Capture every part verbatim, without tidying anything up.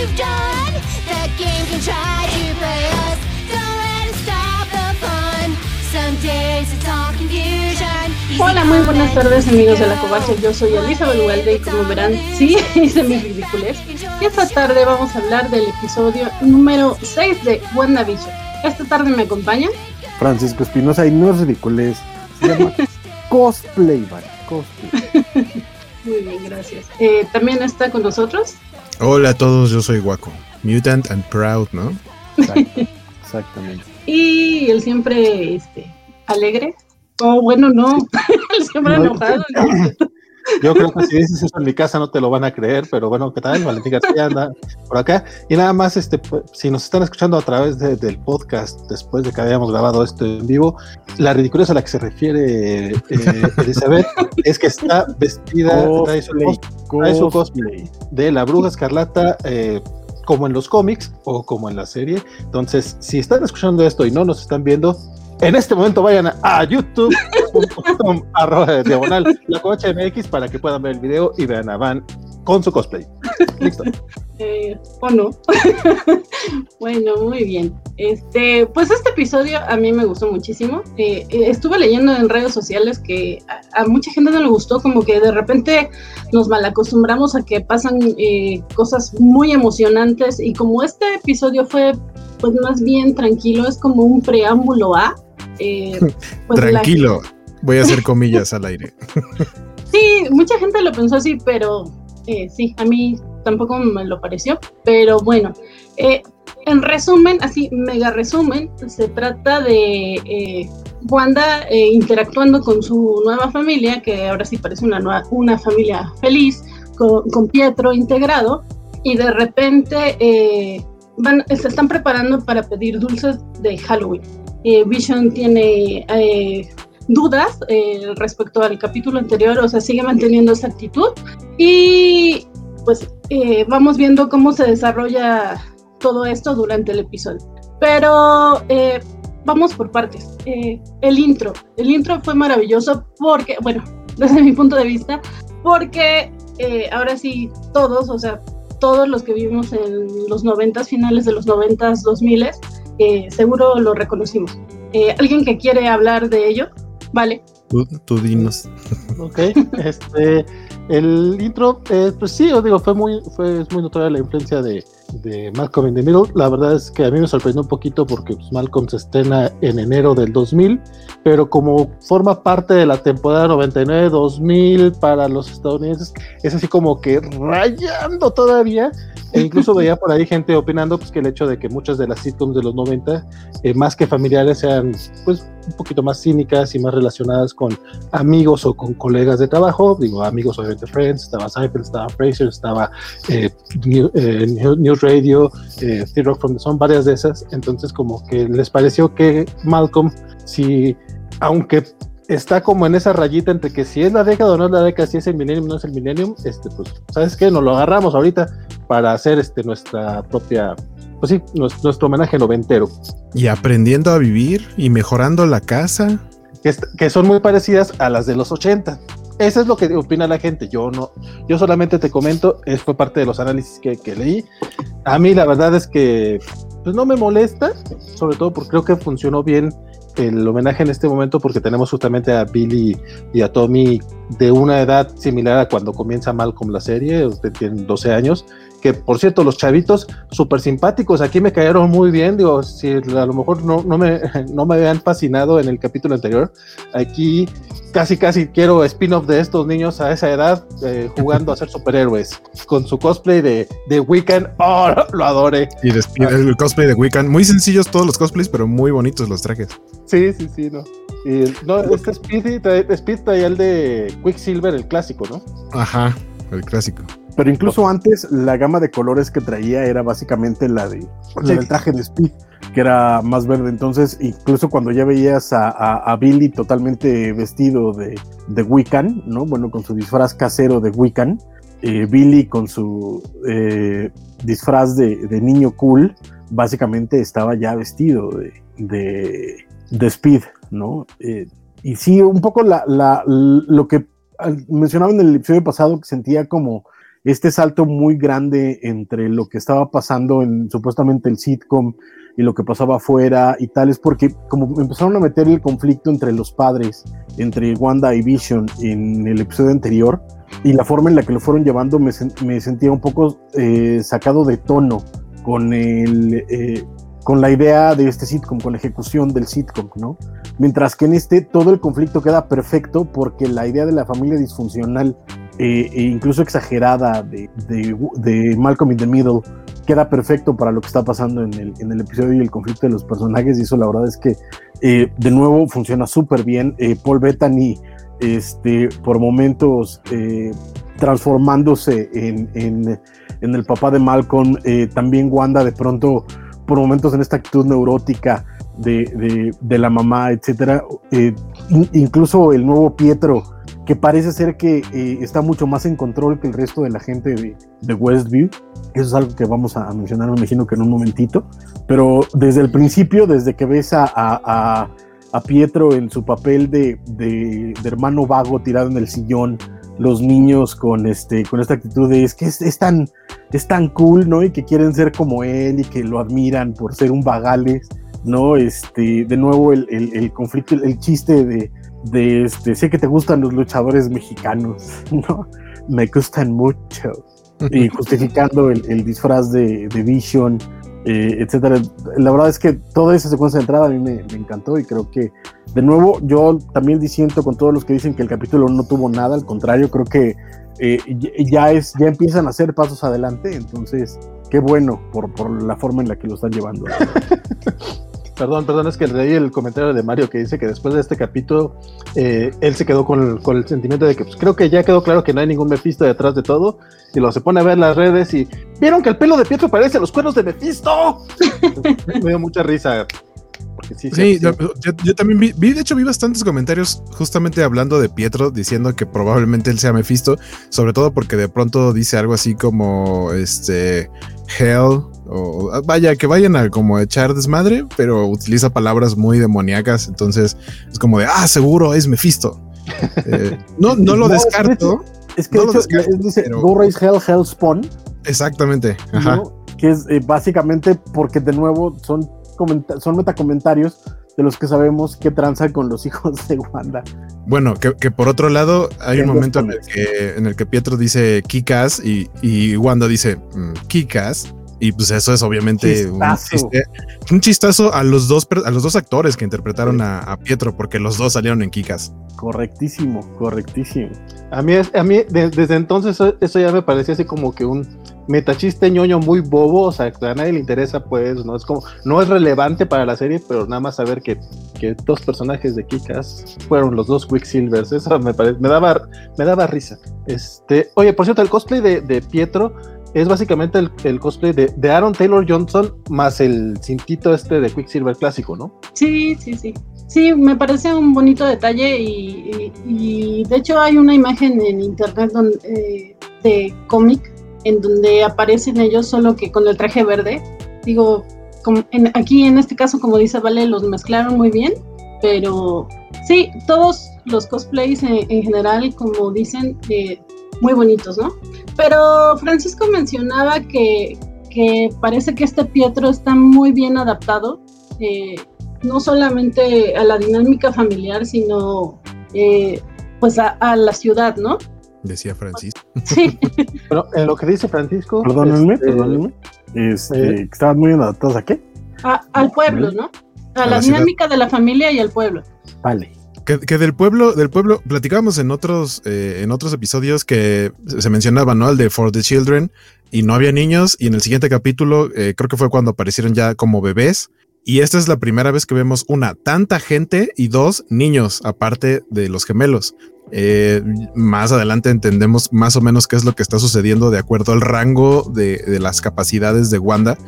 we've done. The game can try to play us. Don't let it stop the fun. Some days it's all confusion. Hola, muy buenas tardes amigos de la Covacha, yo soy Elizabeth Ugalde y como verán, sí, hice mi ridiculez. Y esta tarde vamos a hablar del episodio número seis de WandaVision. Esta tarde me acompaña Francisco Espinosa y no es ridiculez, se llama cosplay, man, cosplay. Muy bien, gracias. Eh, también está con nosotros. Hola a todos, yo soy Waco, mutant and proud, ¿no? Exacto, exactamente. Y el siempre este, alegre. Oh, bueno, no, el siempre No. enojado. Yo creo que si dices eso en mi casa no te lo van a creer, pero bueno, ¿qué tal? Valentín García anda por acá. Y nada más, este, pues, si nos están escuchando a través de, del podcast, después de que habíamos grabado esto en vivo, la ridiculez a la que se refiere eh, Elizabeth es que está vestida, trae su, Cosplay, cos- trae su cosplay de la Bruja Escarlata, eh, como en los cómics o como en la serie. Entonces, si están escuchando esto y no nos están viendo, en este momento vayan a youtube punto com arroba diagonal la covacha M X para que puedan ver el video y vean a Van con su cosplay. Listo. Eh, o no. Bueno, muy bien. Este, pues este episodio a mí me gustó muchísimo. Eh, eh, estuve leyendo en redes sociales que a, a mucha gente no le gustó, como que de repente nos malacostumbramos a que pasan eh, cosas muy emocionantes y como este episodio fue pues más bien tranquilo, es como un preámbulo a eh, pues Tranquilo, la... voy a hacer comillas al aire. Sí, mucha gente lo pensó así, pero eh, sí, a mí tampoco me lo pareció, pero bueno, eh, en resumen, así mega resumen, se trata de eh, Wanda eh, interactuando con su nueva familia, que ahora sí parece una, nueva, una familia feliz, con, con Pietro integrado, y de repente eh, van, se están preparando para pedir dulces de Halloween. Eh, Vision tiene... Eh, dudas eh, respecto al capítulo anterior, o sea, sigue manteniendo esa actitud y pues eh, vamos viendo cómo se desarrolla todo esto durante el episodio. Pero eh, vamos por partes. Eh, el intro, el intro fue maravilloso porque, bueno, desde mi punto de vista, porque eh, ahora sí todos, o sea, todos los que vivimos en los noventas, finales de los noventas, dos miles, eh, seguro lo reconocimos. Eh, ¿Alguien que quiere hablar de ello? Vale. Tú, tú dinos. Ok, este, el intro, eh, pues sí, os digo, fue muy, fue es muy notoria la influencia de, de Malcolm in the Middle. La verdad es que a mí me sorprendió un poquito porque pues, Malcolm se estrena en enero del dos mil, pero como forma parte de la temporada noventa y nueve dos mil para los estadounidenses, es así como que rayando todavía. E incluso veía por ahí gente opinando pues, que el hecho de que muchas de las sitcoms de los noventa, eh, más que familiares, sean pues un poquito más cínicas y más relacionadas con amigos o con colegas de trabajo. Digo, amigos obviamente Friends, estaba Seinfeld, estaba Frasier, estaba eh, New, eh, News Radio, eh, Theory Rock from the Sun, varias de esas. Entonces como que les pareció que Malcolm, si, aunque está como en esa rayita entre que si es la década o no es la década, si es el millennium o no es el millennium, este, pues, ¿sabes qué? Nos lo agarramos ahorita para hacer este, nuestra propia, pues sí, nuestro, nuestro homenaje noventero. Y aprendiendo a vivir y mejorando la casa. Que, est- que son muy parecidas a las de los ochenta. Eso es lo que opina la gente. Yo no, yo solamente te comento, es fue parte de los análisis que, que leí. A mí la verdad es que pues no me molesta, sobre todo porque creo que funcionó bien el homenaje en este momento porque tenemos justamente a Billy y a Tommy de una edad similar a cuando comienza Malcolm la serie, usted tiene doce años, que por cierto los chavitos súper simpáticos, aquí me cayeron muy bien, digo, si a lo mejor no, no, me, no me habían fascinado en el capítulo anterior, aquí casi casi quiero spin-off de estos niños a esa edad eh, jugando a ser superhéroes, con su cosplay de, de Wiccan, oh, lo adoré. Y después el cosplay de Wiccan, muy sencillos todos los cosplays, pero muy bonitos los trajes. Sí, sí, sí, no. Y, no, este Speed, Speed traía el de Quicksilver, el clásico, ¿no? Ajá, el clásico. Pero incluso antes la gama de colores que traía era básicamente la, de, la del traje de Speed, que era más verde. Entonces, incluso cuando ya veías a, a, a Billy totalmente vestido de, de Wiccan, ¿no? Bueno, con su disfraz casero de Wiccan, eh, Billy con su eh, disfraz de, de niño cool, básicamente estaba ya vestido de, de, de Speed, ¿no? Eh, y sí, un poco la, la, lo que mencionaba en el episodio pasado, que sentía como este salto muy grande entre lo que estaba pasando en supuestamente el sitcom y lo que pasaba afuera y tal, es porque como empezaron a meter el conflicto entre los padres, entre Wanda y Vision en el episodio anterior, y la forma en la que lo fueron llevando me, me sentía un poco eh, sacado de tono con el... Eh, con la idea de este sitcom, con la ejecución del sitcom, ¿no? Mientras que en este todo el conflicto queda perfecto porque la idea de la familia disfuncional eh, e incluso exagerada de, de, de Malcolm in the Middle queda perfecto para lo que está pasando en el, en el episodio y el conflicto de los personajes, y eso la verdad es que eh, de nuevo funciona súper bien. eh, Paul Bettany este, por momentos eh, transformándose en, en, en el papá de Malcolm, eh, también Wanda de pronto por momentos en esta actitud neurótica de, de, de la mamá, etcétera. Eh, in, incluso el nuevo Pietro, que parece ser que eh, está mucho más en control que el resto de la gente de, de Westview. Eso es algo que vamos a mencionar, me imagino que en un momentito. Pero desde el principio, desde que ves a, a, a Pietro en su papel de, de, de hermano vago tirado en el sillón, los niños con este con esta actitud de es que es, es tan es tan cool, ¿no? Y que quieren ser como él y que lo admiran por ser un vagales, ¿no? Este, de nuevo el, el, el conflicto, el, el chiste de, de este, sé que te gustan los luchadores mexicanos, ¿no? Me gustan mucho. Y justificando el, el disfraz de, de Vision, eh, etcétera. La verdad es que toda esa secuencia de entrada a mí me, me encantó, y creo que de nuevo yo también disiento con todos los que dicen que el capítulo no tuvo nada. Al contrario, creo que eh, ya es ya empiezan a hacer pasos adelante, entonces qué bueno por, por la forma en la que lo están llevando. Perdón, perdón, es que leí el comentario de Mario que dice que después de este capítulo eh, él se quedó con el, con el sentimiento de que pues, creo que ya quedó claro que no hay ningún Mephisto detrás de todo, y luego se pone a ver las redes y ¿vieron que el pelo de Pietro parece a los cuernos de Mephisto? Me dio mucha risa. Porque sí, sí, sí, yo, sí. yo, yo también vi, vi, de hecho vi bastantes comentarios justamente hablando de Pietro, diciendo que probablemente él sea Mephisto, sobre todo porque de pronto dice algo así como este Hell, o vaya, que vayan a como echar desmadre, pero utiliza palabras muy demoníacas, entonces es como de, ah, seguro es Mephisto. Eh, no, no lo No, descarto. Es que no de hecho, descarto, es, dice pero... Go Raise Hell, Hell Spawn. Exactamente, ajá. ¿No? Que es eh, básicamente porque de nuevo son, comenta- son metacomentarios de los que sabemos que tranza con los hijos de Wanda. Bueno, que, que por otro lado hay un Tengo momento en el, spoilers. que, en el que Pietro dice Kikas y, y Wanda dice mm, Kikas, y pues eso es obviamente un, Chistazo. chiste, un chistazo a los dos per- a los dos actores que interpretaron a, a Pietro, porque los dos salieron en Kikas. Correctísimo, correctísimo. A mí, es, a mí de- desde entonces eso, eso ya me parecía así como que un metachiste ñoño muy bobo, o sea, que a nadie le interesa, pues, no es como, no es relevante para la serie, pero nada más saber que, que dos personajes de Kick-Ass fueron los dos Quicksilvers, eso me parece, me daba, me daba risa. Este, oye, por cierto, el cosplay de, de Pietro es básicamente el, el cosplay de, de Aaron Taylor Johnson más el cintito este de Quicksilver clásico, ¿no? Sí, sí, sí. Sí, me parece un bonito detalle, y, y, y de hecho hay una imagen en internet donde, eh, de cómic en donde aparecen ellos solo que con el traje verde. Digo, como en, aquí en este caso, como dice Vale, los mezclaron muy bien, pero sí, todos los cosplays en, en general, como dicen, eh, muy bonitos, ¿no? Pero Francisco mencionaba que, que parece que este Pietro está muy bien adaptado, eh, no solamente a la dinámica familiar, sino eh, pues a, a la ciudad, ¿no? Decía Francisco. Sí. Pero en lo que dice Francisco... Perdónenme, este, perdónenme. Este, eh, que estaban muy bien adaptados a qué? A, al pueblo, ¿no? A, A la, la ciudad. dinámica de la familia y al pueblo. Vale. Que, que del pueblo, del pueblo, platicábamos en otros, eh, en otros episodios que se mencionaba, ¿no? El de For the Children, y no había niños, y en el siguiente capítulo, eh, creo que fue cuando aparecieron ya como bebés, y esta es la primera vez que vemos una, tanta gente y dos niños, aparte de los gemelos. Eh, más adelante entendemos más o menos qué es lo que está sucediendo de acuerdo al rango de, de las capacidades de Wanda,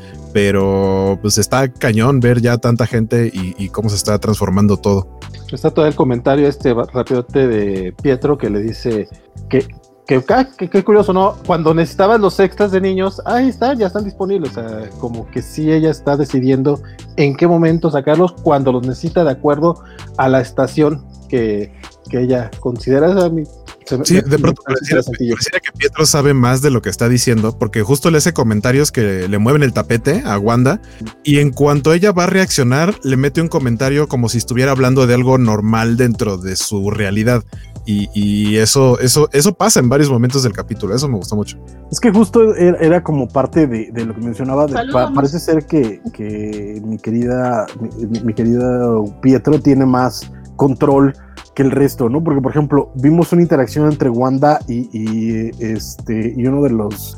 pero pues está cañón ver ya tanta gente y, y cómo se está transformando todo. Está todo el comentario este rapidote de Pietro que le dice que que, que, que curioso, ¿no? Cuando necesitabas los extras de niños, ahí están, ya están disponibles. O sea, como que sí ella está decidiendo en qué momento sacarlos, cuando los necesita de acuerdo a la estación que, que ella considera. O sea, mi, Se, Sí, me, de pronto me, pareciera, pareciera que Pietro sabe más de lo que está diciendo, porque justo le hace comentarios que le mueven el tapete a Wanda, y en cuanto ella va a reaccionar, le mete un comentario como si estuviera hablando de algo normal dentro de su realidad. Y, y eso, eso, eso pasa en varios momentos del capítulo. Eso me gustó mucho. Es que justo era, era como parte de, de lo que mencionaba. De, pa, parece ser que, que mi querida, mi, mi querida Pietro tiene más control que el resto, ¿no? Porque, por ejemplo, vimos una interacción entre Wanda y, y este y uno de los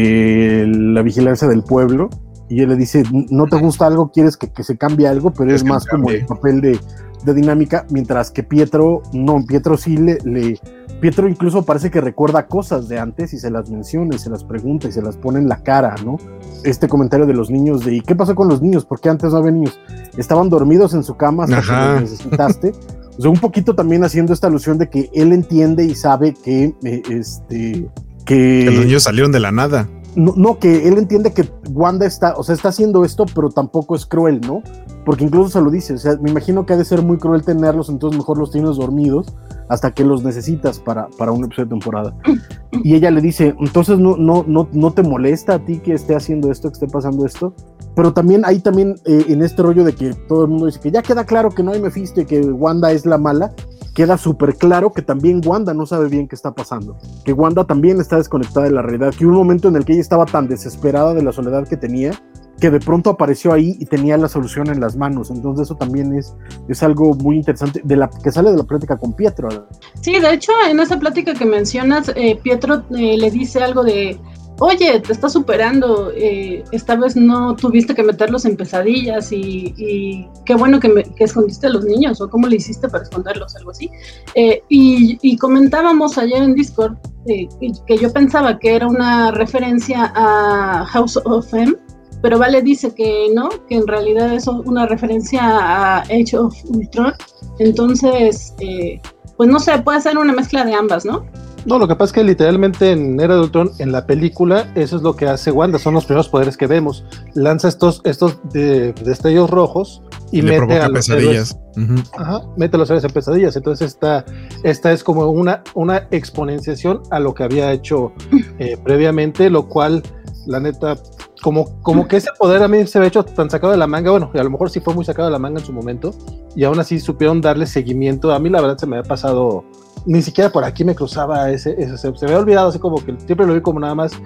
de la vigilancia del pueblo, y él le dice, no te gusta algo, quieres que, que se cambie algo, pero es, es más como el papel de, de dinámica, mientras que Pietro, no, Pietro sí le, le Pietro incluso parece que recuerda cosas de antes y se las menciona y se las pregunta y se las pone en la cara, ¿no? Este comentario de los niños de, ¿y qué pasó con los niños? ¿Por qué antes no había niños? Estaban dormidos en su cama hasta Ajá. que los necesitaste. O sea, un poquito también haciendo esta alusión de que él entiende y sabe que eh, este que, que los niños salieron de la nada. No, no, que él entiende que Wanda está, o sea, está haciendo esto, pero tampoco es cruel, ¿no? Porque incluso se lo dice, o sea, me imagino que ha de ser muy cruel tenerlos, entonces mejor los tienes dormidos hasta que los necesitas para, para un episodio de temporada. Y ella le dice, entonces no, no, no, no te molesta a ti que esté haciendo esto, que esté pasando esto. Pero también hay también eh, en este rollo de que todo el mundo dice que ya queda claro que no hay Mephisto y que Wanda es la mala, queda súper claro que también Wanda no sabe bien qué está pasando, que Wanda también está desconectada de la realidad, que hubo un momento en el que ella estaba tan desesperada de la soledad que tenía, que de pronto apareció ahí y tenía la solución en las manos. Entonces eso también es, es algo muy interesante de la, que sale de la plática con Pietro. Sí, de hecho en esa plática que mencionas, eh, Pietro eh, le dice algo de, oye, te estás superando, eh, esta vez no tuviste que meterlos en pesadillas y, y qué bueno que, me, que escondiste a los niños, o cómo le hiciste para esconderlos, algo así. Eh, y, y comentábamos ayer en Discord eh, que yo pensaba que era una referencia a House of M, pero Vale dice que no, que en realidad es una referencia a Age of Ultron. Entonces, eh, pues no sé, puede ser una mezcla de ambas, ¿no? No, lo que pasa es que literalmente en Era de Ultron, en la película, eso es lo que hace Wanda, son los primeros poderes que vemos. Lanza estos, estos de, destellos rojos y, y mete le provoca a los pesadillas. Uh-huh. Ajá, mete a los héroes en pesadillas. Entonces esta, esta es como una, una exponenciación a lo que había hecho eh, previamente, lo cual, la neta, como, como que ese poder a mí se había hecho tan sacado de la manga, bueno, y a lo mejor sí fue muy sacado de la manga en su momento, y aún así supieron darle seguimiento. A mí la verdad se me había pasado, ni siquiera por aquí me cruzaba ese, ese se, se me había olvidado, así como que siempre lo vi como nada más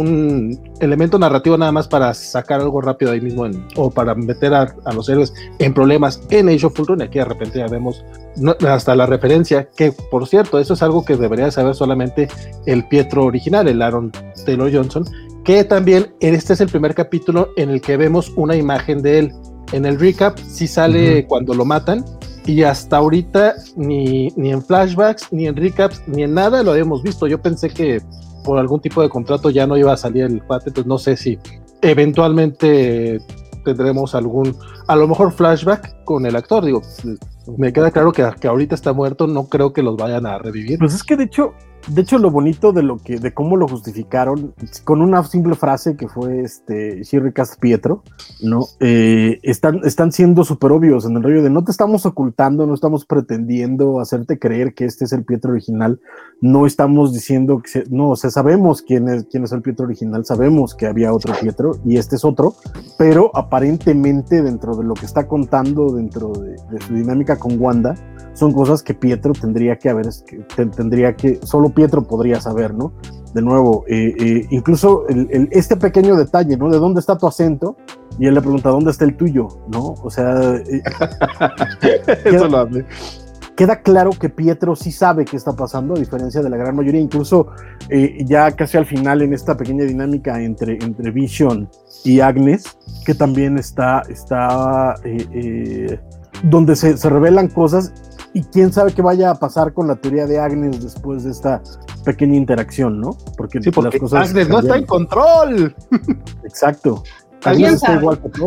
un elemento narrativo nada más para sacar algo rápido ahí mismo en, o para meter a, a los héroes en problemas en Age of Ultron, y aquí de repente ya vemos no, hasta la referencia, que por cierto, eso es algo que debería saber solamente el Pietro original, el Aaron Taylor Johnson, que también este es el primer capítulo en el que vemos una imagen de él. En el recap sí sale uh-huh. cuando lo matan, y hasta ahorita ni, ni en flashbacks, ni en recaps, ni en nada lo habíamos visto. Yo pensé que por algún tipo de contrato ya no iba a salir el cuate, entonces no sé si eventualmente tendremos algún, a lo mejor flashback con el actor. Digo, me queda claro que, que ahorita está muerto, no creo que los vayan a revivir. Pues es que de hecho, de hecho lo bonito de lo que, de cómo lo justificaron con una simple frase que fue este She recast Pietro, ¿no? Eh, están, están siendo súper obvios en el rollo de no te estamos ocultando, no estamos pretendiendo hacerte creer que este es el Pietro original, no estamos diciendo que se, no, o sea, sabemos quién es, quién es el Pietro original, sabemos que había otro Pietro y este es otro, pero aparentemente dentro de lo que está contando, dentro de, de su dinámica con Wanda, son cosas que Pietro tendría que haber, que tendría que, solo Pietro podría saber, ¿no? De nuevo, eh, eh, incluso el, el, este pequeño detalle, ¿no? ¿De dónde está tu acento? Y él le pregunta, ¿dónde está el tuyo? ¿No? O sea, eh, eso queda, lo hace. Queda claro que Pietro sí sabe qué está pasando, a diferencia de la gran mayoría, incluso eh, ya casi al final en esta pequeña dinámica entre, entre Vision y Agnes, que también está, está eh, eh, donde se, se revelan cosas. Y quién sabe qué vaya a pasar con la teoría de Agnes después de esta pequeña interacción, ¿no? Porque, sí, porque las cosas Agnes no está en control. Exacto. Agnes está igual que todos.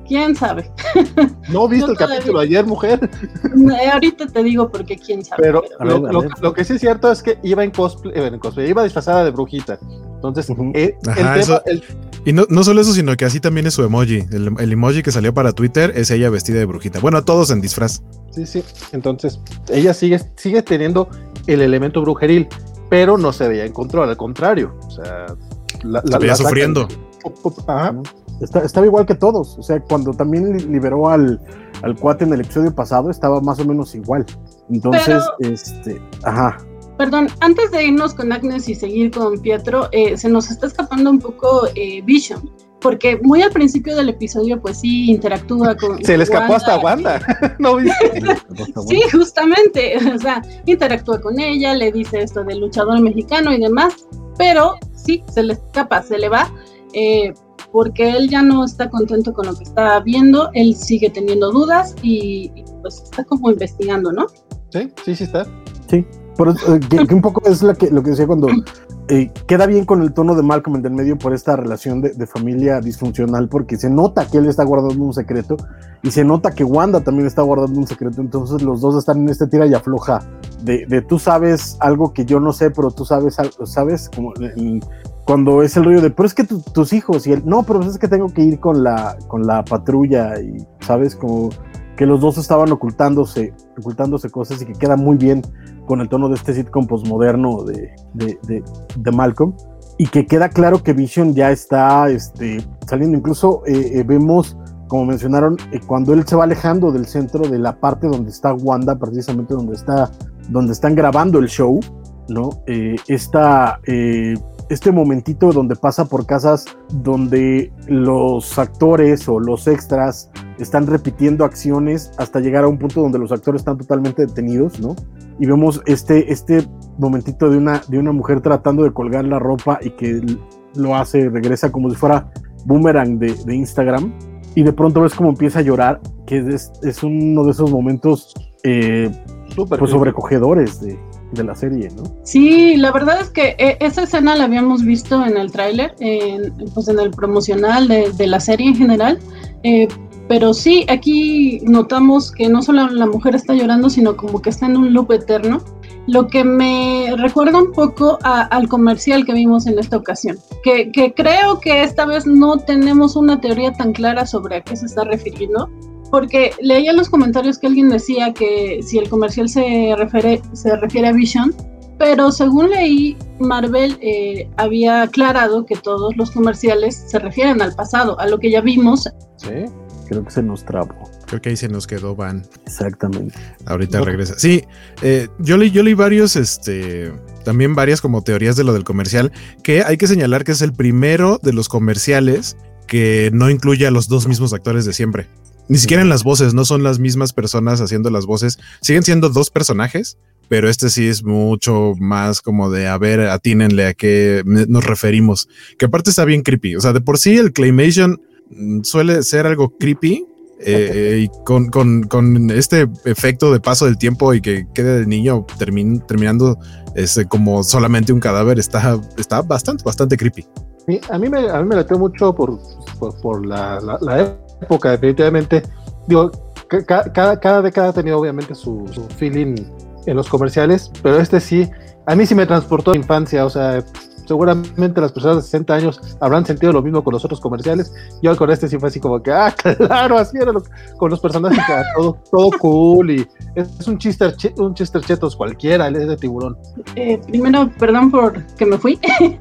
quién sabe. ¿No viste No el todavía. capítulo ayer, mujer? Eh, ahorita te digo porque quién sabe. Pero A lo, ver, a lo- ver. lo que sí es cierto es que iba en cosplay, eh, en cosplay, iba disfrazada de brujita. Entonces, Ujú. eh, el Ajá, tema, eso- el- Y no, no solo eso, sino que así también es su emoji. El, el emoji que salió para Twitter es ella vestida de brujita. Bueno, todos en disfraz. sí, sí. Entonces, ella sigue, sigue teniendo el elemento brujeril, pero no se veía en control, al contrario. O sea, la, Se veía sacan- sufriendo. Ajá. Está- estaba igual que todos. O sea, cuando también li- liberó al, al cuate en el episodio pasado, estaba más o menos igual. Entonces, Pero- este, ajá. Perdón, antes de irnos con Agnes y seguir con Pietro, eh, se nos está escapando un poco eh, Vision, porque muy al principio del episodio, pues sí, interactúa con. Se le escapó Wanda. hasta Wanda. ¿No viste? Sí, justamente, o sea, interactúa con ella, le dice esto del luchador mexicano y demás, pero sí, se le escapa, se le va, eh, porque él ya no está contento con lo que está viendo, él sigue teniendo dudas y, y, pues está como investigando, ¿no? Sí, sí, sí está. Pero, eh, que, que un poco es la que, lo que decía cuando eh, queda bien con el tono de Malcolm en el medio por esta relación de, de familia disfuncional, porque se nota que él está guardando un secreto y se nota que Wanda también está guardando un secreto. Entonces los dos están en este tira y afloja de, de tú sabes algo que yo no sé, pero tú sabes algo, ¿sabes? Como el- cuando es el rollo de, pero es que tu- tus hijos y él, no, pero es que tengo que ir con la, con la patrulla y, ¿sabes? Como que los dos estaban ocultándose, ocultándose cosas y que queda muy bien con el tono de este sitcom postmoderno de, de, de, de Malcolm, y que queda claro que Vision ya está este, saliendo. Incluso eh, eh, vemos, como mencionaron, eh, cuando él se va alejando del centro de la parte donde está Wanda, precisamente donde está, donde están grabando el show, ¿no? Eh, esta, eh, este momentito donde pasa por casas donde los actores o los extras están repitiendo acciones hasta llegar a un punto donde los actores están totalmente detenidos, ¿no? Y vemos este, este momentito de una, de una mujer tratando de colgar la ropa y que lo hace, regresa como si fuera boomerang de, de Instagram, y de pronto ves como empieza a llorar, que es, es uno de esos momentos eh, Súper. pues sobrecogedores de, de la serie, ¿no? Sí, la verdad es que eh, esa escena la habíamos visto en el tráiler, en, pues en el promocional de, de la serie en general, eh, pero sí, aquí notamos que no solo la mujer está llorando, sino como que está en un loop eterno, lo que me recuerda un poco a, al comercial que vimos en esta ocasión, que, que creo que esta vez no tenemos una teoría tan clara sobre a qué se está refiriendo, porque leía en los comentarios que alguien decía que si el comercial se refiere, se refiere a Vision, pero según leí, Marvel eh, había aclarado que todos los comerciales se refieren al pasado, a lo que ya vimos. Sí. Creo que se nos trabó. Creo que ahí se nos quedó Van. Exactamente. Ahorita No. regresa. Sí, eh, yo leí, yo leí varios, este, también varias como teorías de lo del comercial, que hay que señalar que es el primero de los comerciales que no incluye a los dos mismos actores de siempre. Ni siquiera en las voces, no son las mismas personas haciendo las voces. Siguen siendo dos personajes, pero este sí es mucho más como de, a ver, atínenle a qué nos referimos. Que aparte está bien creepy. O sea, de por sí el Claymation mm, suele ser algo creepy. Eh, y con, con, con este efecto de paso del tiempo y que quede el niño termin, terminando este, como solamente un cadáver, está, está bastante, bastante creepy. Sí, a mí me, a mí me latió mucho por, por, por la, la, la época, definitivamente. Digo, ca, cada, cada década ha tenido obviamente su, su feeling en los comerciales, pero este sí, a mí sí me transportó a la infancia. O sea, seguramente las personas de sesenta años habrán sentido lo mismo con los otros comerciales. Yo con este sí fue así como que, ah, claro, así era lo, con los personajes, que era todo, todo cool, y es un chister, un chister chetos cualquiera, él es de tiburón. Eh, primero, perdón por que me fui,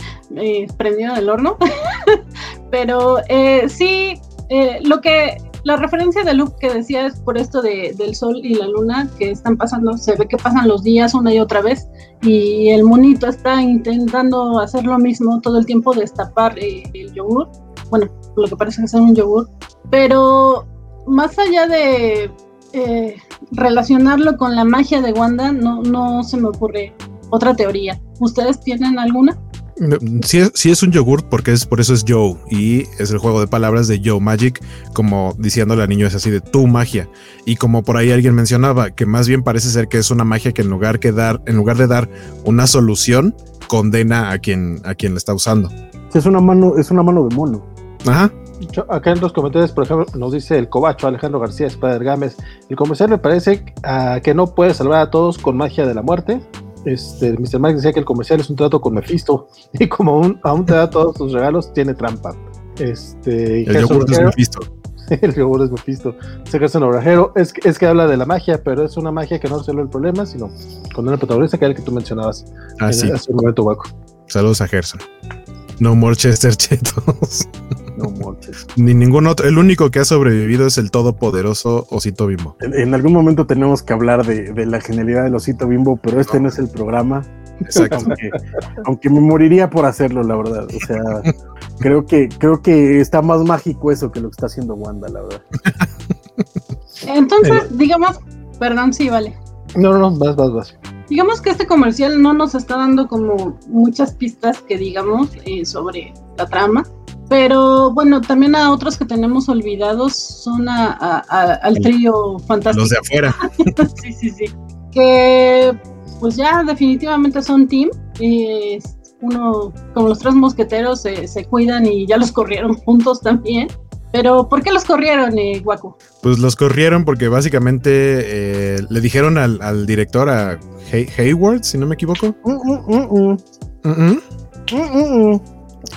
eh, prendido del horno, pero eh, sí, eh, lo que, la referencia de Luke que decía es por esto de, del sol y la luna que están pasando, se ve que pasan los días una y otra vez, y el monito está intentando hacer lo mismo todo el tiempo, destapar eh, el yogur, bueno, lo que parece que es un yogur, pero más allá de eh, relacionarlo con la magia de Wanda, no, no se me ocurre otra teoría. ¿Ustedes tienen alguna? Sí es, sí es un yogur porque es, por eso es Joe, y es el juego de palabras de Joe Magic, como diciéndole al niño es así de tu magia, y como por ahí alguien mencionaba que más bien parece ser que es una magia que en lugar, que dar, en lugar de dar una solución, condena a quien, a quien la está usando. Es una mano, es una mano de mono. Ajá, Yo, acá en los comentarios, por ejemplo, nos dice el cobacho Alejandro García Spider Gámez. El comercial me parece uh, que no puede salvar a todos con magia de la muerte. Este, mister Mike decía que el comercial es un trato con Mephisto. Y como aún, aún te da todos tus regalos, tiene trampa. Este, el yogur es Mephisto. El yogur es Mephisto. Se Gerson Obrajero es, es que habla de la magia, pero es una magia que no resuelve el problema, sino con el protagonista, que era el que tú mencionabas. Ah, en, sí. Hace un momento, Waco. Saludos a Gerson. No more Chester Chetos. No manches. Ni ningún otro. El único que ha sobrevivido es el todopoderoso Osito Bimbo. En, en algún momento tenemos que hablar de, de la genialidad del Osito Bimbo, pero este no, no es el programa. Exacto. Aunque, aunque me moriría por hacerlo, la verdad. O sea, creo que, creo que está más mágico eso que lo que está haciendo Wanda, la verdad. Entonces, eh. digamos, perdón, sí, vale. No, no, no, vas, vas, vas. Digamos que este comercial no nos está dando como muchas pistas que digamos eh, sobre la trama, pero bueno, también a otros que tenemos olvidados son a, a, a, al trío fantástico. Los de afuera. Sí, sí, sí. Que pues ya definitivamente son team. Eh, uno, como los tres mosqueteros, eh, se cuidan y ya los corrieron juntos también. Pero, ¿por qué los corrieron, eh, Waco? Pues los corrieron porque básicamente eh, le dijeron al, al director, a Hay- Hayward, si no me equivoco. Mm, mm, mm, mm. Mm-mm. Mm, mm.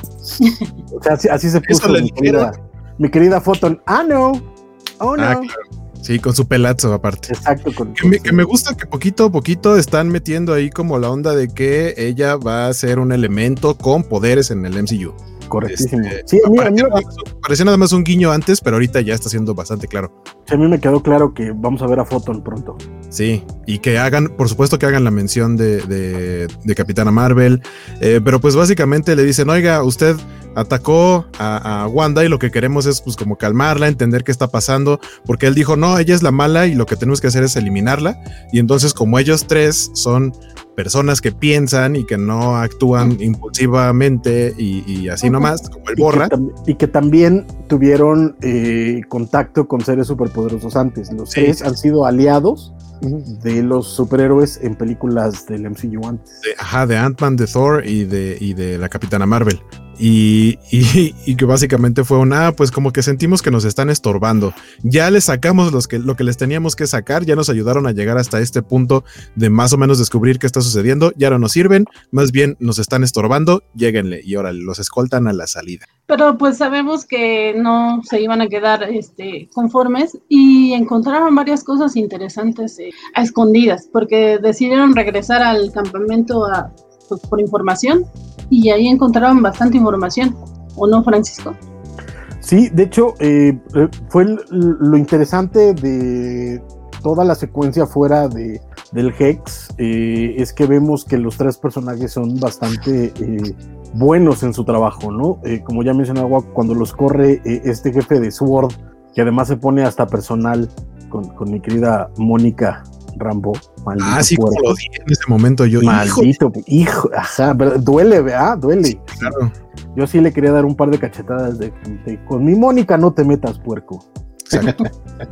O sea, así, así se puso mi querida, mi querida Photon. Ah, no. Oh, no. Ah, claro. Sí, con su pelazo aparte. Exacto. Con, que, me, que me gusta que poquito a poquito están metiendo ahí como la onda de que ella va a ser un elemento con poderes en el M C U. Correctísimo. Este, sí, a mí, parecía, a mí, nada más, parecía nada más un guiño antes, pero ahorita ya está siendo bastante claro. A mí me quedó claro que vamos a ver a Photon pronto. Sí, y que hagan, por supuesto que hagan la mención de, de, de Capitana Marvel, eh, pero pues básicamente le dicen, oiga, usted atacó a, a Wanda y lo que queremos es pues como calmarla, entender qué está pasando, porque él dijo, no, ella es la mala y lo que tenemos que hacer es eliminarla, y entonces como ellos tres son personas que piensan y que no actúan impulsivamente y, y así nomás, como el borra. Y que, tam- y que también tuvieron eh, contacto con seres superpoderosos antes. Los Sí, tres sí. han sido aliados de los superhéroes en películas del M C U antes. De, ajá, de Ant-Man, de Thor y de, y de la Capitana Marvel. Y, y, y que básicamente fue una, pues como que sentimos que nos están estorbando. Ya les sacamos los que, lo que les teníamos que sacar, ya nos ayudaron a llegar hasta este punto de más o menos descubrir qué está sucediendo, ya no nos sirven, más bien nos están estorbando, lléguenle y ahora los escoltan a la salida. Pero pues sabemos que no se iban a quedar este, conformes y encontraron varias cosas interesantes eh, a escondidas, porque decidieron regresar al campamento a, pues, por información, y ahí encontraron bastante información, ¿o no, Francisco? Sí, de hecho, eh, fue l- lo interesante de toda la secuencia fuera de, del Hex, eh, es que vemos que los tres personajes son bastante eh, buenos en su trabajo, ¿no? Eh, como ya mencionaba, cuando los corre eh, este jefe de SWORD, que además se pone hasta personal con, con mi querida Mónica Rambo. Maldito Ah, sí, como puerco. lo dije en ese momento yo. Maldito, hijo, hijo ajá, pero duele, ¿verdad? Duele. Sí, claro. Yo sí le quería dar un par de cachetadas de, de con mi Mónica no te metas, puerco. Exacto.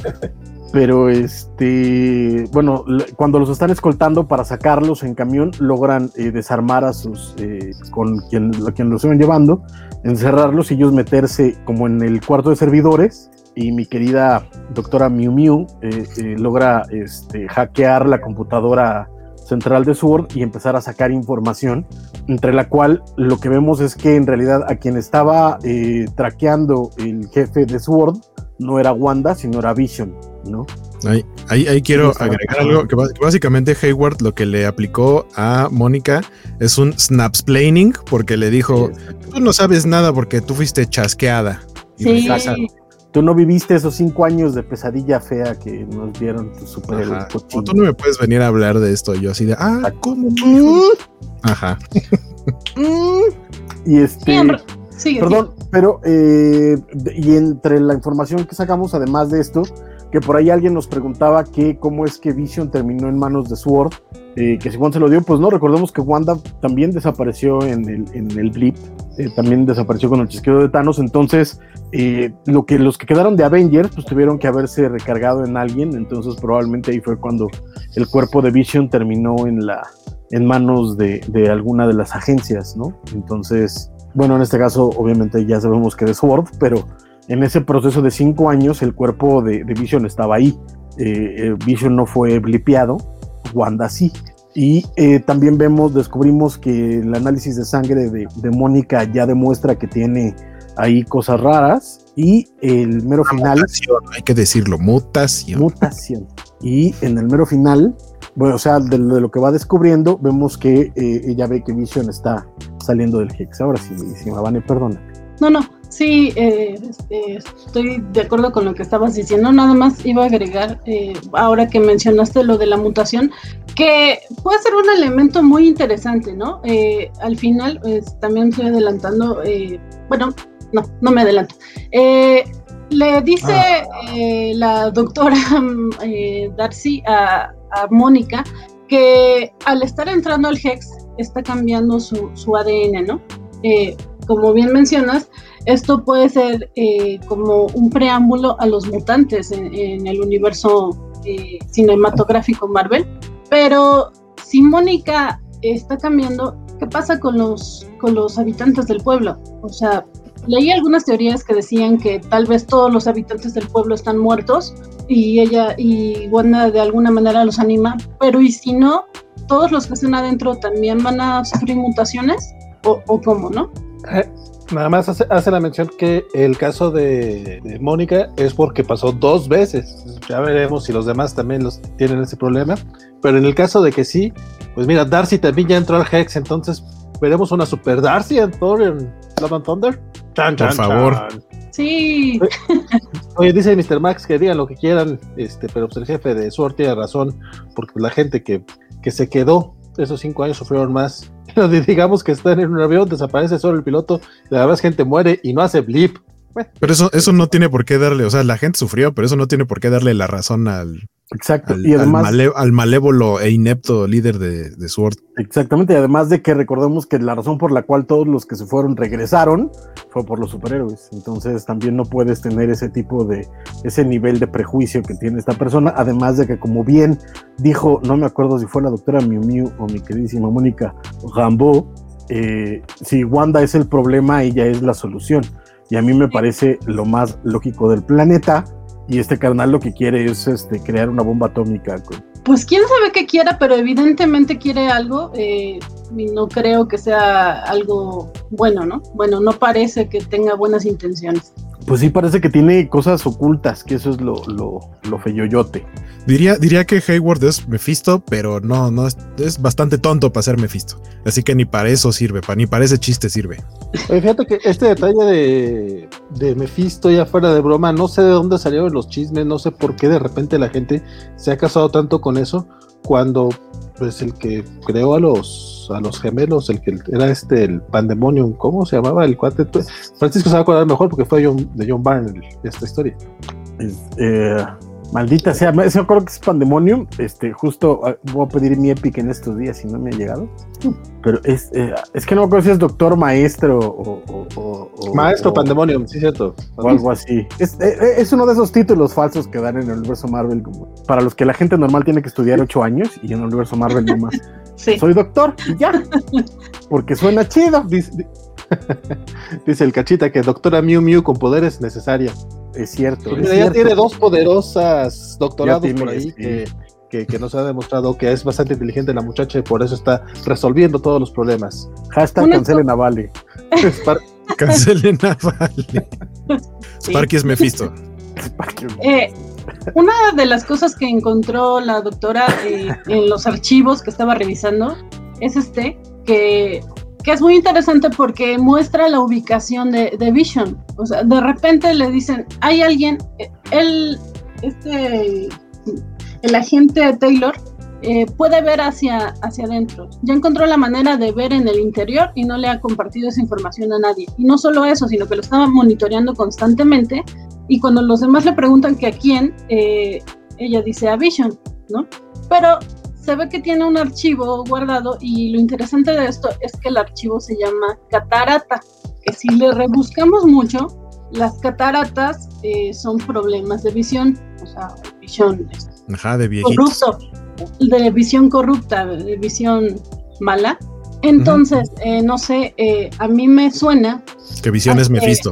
Pero este, bueno, le- cuando los están escoltando para sacarlos en camión, logran eh, desarmar a sus, eh, con quien, a quien los iban llevando, encerrarlos y ellos meterse como en el cuarto de servidores. Y mi querida doctora Miu Miu eh, eh, logra este, hackear la computadora central de SWORD y empezar a sacar información, entre la cual lo que vemos es que en realidad a quien estaba eh, traqueando el jefe de SWORD no era Wanda, sino era Vision, ¿no? Ahí, ahí, ahí quiero Sí, agregar ajá. algo, que bas- que básicamente Hayward lo que le aplicó a Mónica es un snapsplaining, porque le dijo, tú no sabes nada porque tú fuiste chasqueada. Y Sí, regresa. Tú no viviste esos cinco años de pesadilla fea que nos dieron tus superhéroes Ajá. O cochinos. tú no me puedes venir a hablar de esto. Y yo así de, ah, Exacto. ¿cómo? Ajá. Y este, sí, en re- sigue, perdón, pero eh, de- y entre la información que sacamos, además de esto, que por ahí alguien nos preguntaba que cómo es que Vision terminó en manos de SWORD, eh, que si Juan se lo dio, pues no, recordemos que Wanda también desapareció en el, en el blip, eh, también desapareció con el chasquido de Thanos, entonces eh, lo que, los que quedaron de Avengers pues tuvieron que haberse recargado en alguien, entonces probablemente ahí fue cuando el cuerpo de Vision terminó en, la, en manos de, de alguna de las agencias, ¿no? Entonces, bueno, en este caso obviamente ya sabemos que de SWORD, pero en ese proceso de cinco años el cuerpo de, de Vision estaba ahí. Eh, Vision no fue blipeado, Wanda sí. Y eh, también vemos, descubrimos que el análisis de sangre de, de Mónica ya demuestra que tiene ahí cosas raras. Y el mero Una final... Mutación, hay que decirlo, mutación. Mutación. Y en el mero final, bueno, o sea, de, de lo que va descubriendo, vemos que eh, ella ve que Vision está saliendo del Hex. Ahora sí, si me Vane, perdona. No, no, sí, eh, este, estoy de acuerdo con lo que estabas diciendo. Nada más iba a agregar, eh, ahora que mencionaste lo de la mutación, que puede ser un elemento muy interesante, ¿no? Eh, al final, pues, también estoy adelantando, eh, bueno, no, no me adelanto. Eh, le dice Ah. eh, la doctora eh, Darcy a, a Mónica que al estar entrando al Hex está cambiando su, su A D N, ¿no? Eh, como bien mencionas, esto puede ser eh, como un preámbulo a los mutantes en, en el universo eh, cinematográfico Marvel, pero si Mónica está cambiando, ¿qué pasa con los, con los habitantes del pueblo? O sea, leí algunas teorías que decían que tal vez todos los habitantes del pueblo están muertos y ella y Wanda de alguna manera los anima, pero ¿y si no? ¿Todos los que están adentro también van a sufrir mutaciones? ¿O, o cómo, no? Eh, nada más hace, hace la mención que el caso de, de Mónica es porque pasó dos veces. Ya veremos si los demás también los tienen ese problema. Pero en el caso de que sí, pues mira, Darcy también ya entró al Hex, entonces veremos una super Darcy en Thor en Love and Thunder. Chan, chan, Por favor. chan. Sí. Oye, dice mister Max que digan lo que quieran, este, pero pues el jefe de S W O R D tiene razón, porque la gente que, que se quedó esos cinco años sufrieron más. Digamos que están en un avión, desaparece solo el piloto, y la verdad gente muere y no hace blip. Bueno, Pero eso, eso no tiene por qué darle, o sea, la gente sufrió, pero eso no tiene por qué darle la razón al, Exacto. al, y además, al, male, al malévolo e inepto líder de, de S W O R D. exactamente, y además de que recordemos que la razón por la cual todos los que se fueron regresaron fue por los superhéroes. Entonces también no puedes tener ese tipo de, ese nivel de prejuicio que tiene esta persona. Además de que, como bien dijo, no me acuerdo si fue la doctora Miu Miu o mi queridísima Mónica Rambeau, eh, si Wanda es el problema, ella es la solución. Y a mí me parece lo más lógico del planeta. Y este carnal lo que quiere es este, crear una bomba atómica. Con... Pues quién sabe qué quiera, pero evidentemente quiere algo, eh, y no creo que sea algo bueno, ¿no? Bueno, no parece que tenga buenas intenciones. Pues sí, parece que tiene cosas ocultas, que eso es lo, lo, lo feyoyote. Diría, diría que Hayward es Mephisto, pero no, no es, es bastante tonto para ser Mephisto. Así que ni para eso sirve, para, ni para ese chiste sirve. Oye, fíjate que este detalle de, de Mephisto, ya fuera de broma, no sé de dónde salieron los chismes, no sé por qué de repente la gente se ha casado tanto con eso, cuando pues el que creó a los a los gemelos, el que era este, el Pandemonium, ¿cómo se llamaba el cuate? Francisco se va a acordar mejor porque fue John, de John Byrne esta historia. Es, eh, maldita sea, me, me acuerdo que es Pandemonium. Este, justo uh, voy a pedir mi Epic en estos días si no me ha llegado. Pero es, eh, es que no me acuerdo si es Doctor Maestro o, o, o, o Maestro o, Pandemonium, sí, cierto. O algo así. Es, eh, es uno de esos títulos falsos que dan en el universo Marvel, como para los que la gente normal tiene que estudiar ocho años y en el universo Marvel nomás. Sí. Soy doctor y ya. Porque suena chido. Dice, dice el Cachita que doctora Miu Miu con poderes necesaria. Es cierto. Pues es mira, cierto. ya tiene dos poderosas doctorados Ya tiene, por ahí sí. que, que, que nos ha demostrado que es bastante inteligente la muchacha y por eso está resolviendo todos los problemas. Hashtag Una cancelen a Vale. Spar- Cancelen a Vale. Sí. Sparky es Mephisto. Eh, una de las cosas que encontró la doctora eh, en los archivos que estaba revisando es este, que, que es muy interesante porque muestra la ubicación de, de Vision. O sea, de repente le dicen, hay alguien, eh, él, este, el agente Taylor, eh, puede ver hacia, hacia adentro. Ya encontró la manera de ver en el interior y no le ha compartido esa información a nadie. Y no solo eso, sino que lo estaba monitoreando constantemente. Y cuando los demás le preguntan que a quién, eh, ella dice a Vision, ¿no? Pero se ve que tiene un archivo guardado y lo interesante de esto es que el archivo se llama catarata, que si le rebuscamos mucho, las cataratas eh, son problemas de visión, o sea, visión Ajá, de viejitos. corrupto, de visión corrupta, de visión mala. Entonces, uh-huh. eh, no sé, eh, a mí me suena... Que Visión es que, Mephisto.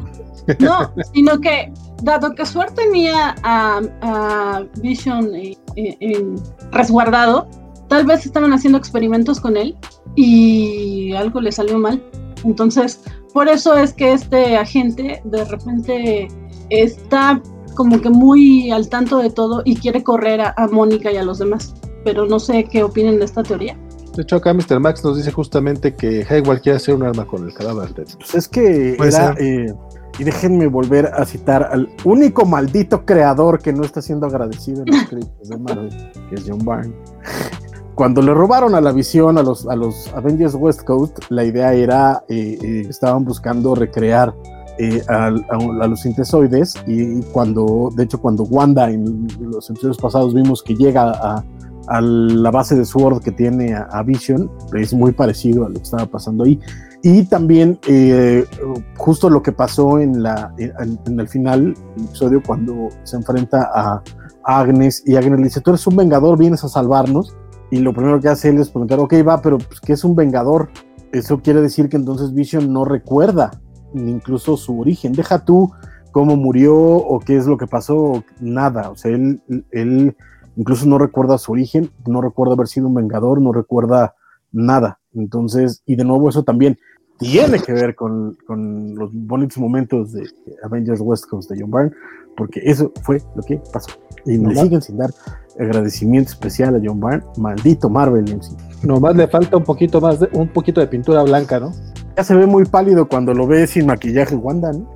No, sino que dado que Sword tenía a, a Vision eh, eh, eh, resguardado, tal vez estaban haciendo experimentos con él y algo le salió mal. Entonces, por eso es que este agente de repente está como que muy al tanto de todo y quiere correr a, a Mónica y a los demás. Pero no sé qué opinen de esta teoría. De hecho, acá míster Max nos dice justamente que Hayward quiere hacer un arma con el cadáver de... Pues es que era... Eh, y déjenme volver a citar al único maldito creador que no está siendo agradecido en los créditos de Marvel, que es John Byrne. Cuando le robaron a la Visión a los, a los Avengers West Coast, la idea era, eh, eh, estaban buscando recrear eh, a, a, a los sintesoides, y, y cuando, de hecho, cuando Wanda en los episodios pasados vimos que llega a, a la base de Sword que tiene a, a Vision, es muy parecido a lo que estaba pasando ahí. Y también eh, justo lo que pasó en, la, en, en el final del episodio, cuando se enfrenta a, a Agnes, y Agnes le dice, tú eres un vengador, vienes a salvarnos, y lo primero que hace él es preguntar, ok, va, pero pues, ¿qué es un vengador? Eso quiere decir que entonces Vision no recuerda ni incluso su origen, deja tú cómo murió o qué es lo que pasó, nada, o sea, él, él incluso no recuerda su origen, no recuerda haber sido un vengador, no recuerda nada. Entonces, y de nuevo eso también tiene que ver con, con los bonitos momentos de Avengers West Coast de John Byrne, porque eso fue lo que pasó. Y me siguen sin dar agradecimiento especial a John Byrne, maldito Marvel M C. Nomás le falta un poquito más de, un poquito de pintura blanca, ¿no? Ya se ve muy pálido cuando lo ve sin maquillaje Wanda, ¿no?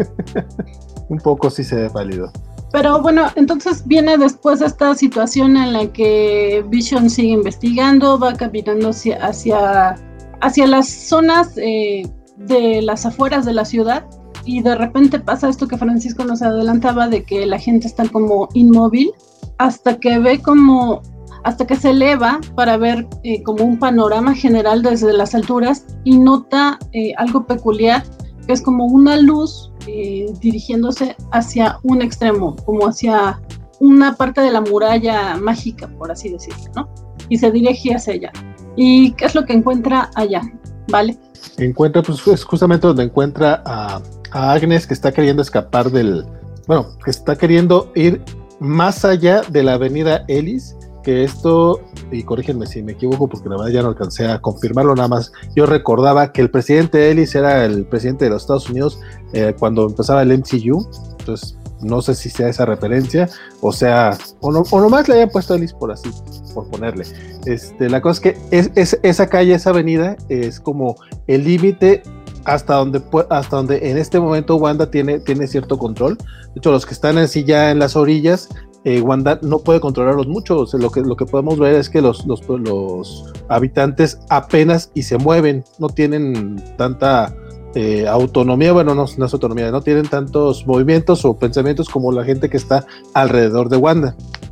Un poco sí se ve pálido. Pero bueno, entonces viene después esta situación en la que Vision sigue investigando, va caminando hacia, hacia, hacia las zonas eh, de las afueras de la ciudad, y de repente pasa esto que Francisco nos adelantaba, de que la gente está como inmóvil, hasta que ve como, hasta que se eleva para ver eh, como un panorama general desde las alturas, y nota eh, algo peculiar, que es como una luz eh, dirigiéndose hacia un extremo, como hacia una parte de la muralla mágica, por así decirlo, ¿no? Y se dirige hacia allá. ¿Y qué es lo que encuentra allá? ¿Vale? Encuentra, pues es justamente donde encuentra a, a Agnes, que está queriendo escapar del, bueno, que está queriendo ir más allá de la avenida Ellis, que esto, y corrígenme si me equivoco porque la verdad ya no alcancé a confirmarlo, nada más yo recordaba que el presidente Ellis era el presidente de los Estados Unidos eh, cuando empezaba el M C U, entonces no sé si sea esa referencia, o sea, o, no, o nomás le hayan puesto Ellis por así, por ponerle. Este, la cosa es que es, es, esa calle, esa avenida, es como el límite hasta donde, hasta donde en este momento Wanda tiene, tiene cierto control. De hecho, los que están así ya en las orillas, Eh, Wanda no puede controlarlos mucho. O sea, lo que, lo que podemos ver es que los, los, los habitantes apenas y se mueven, no tienen tanta eh, autonomía, bueno, no, no es autonomía, no tienen tantos movimientos o pensamientos como la gente que está alrededor de Wanda.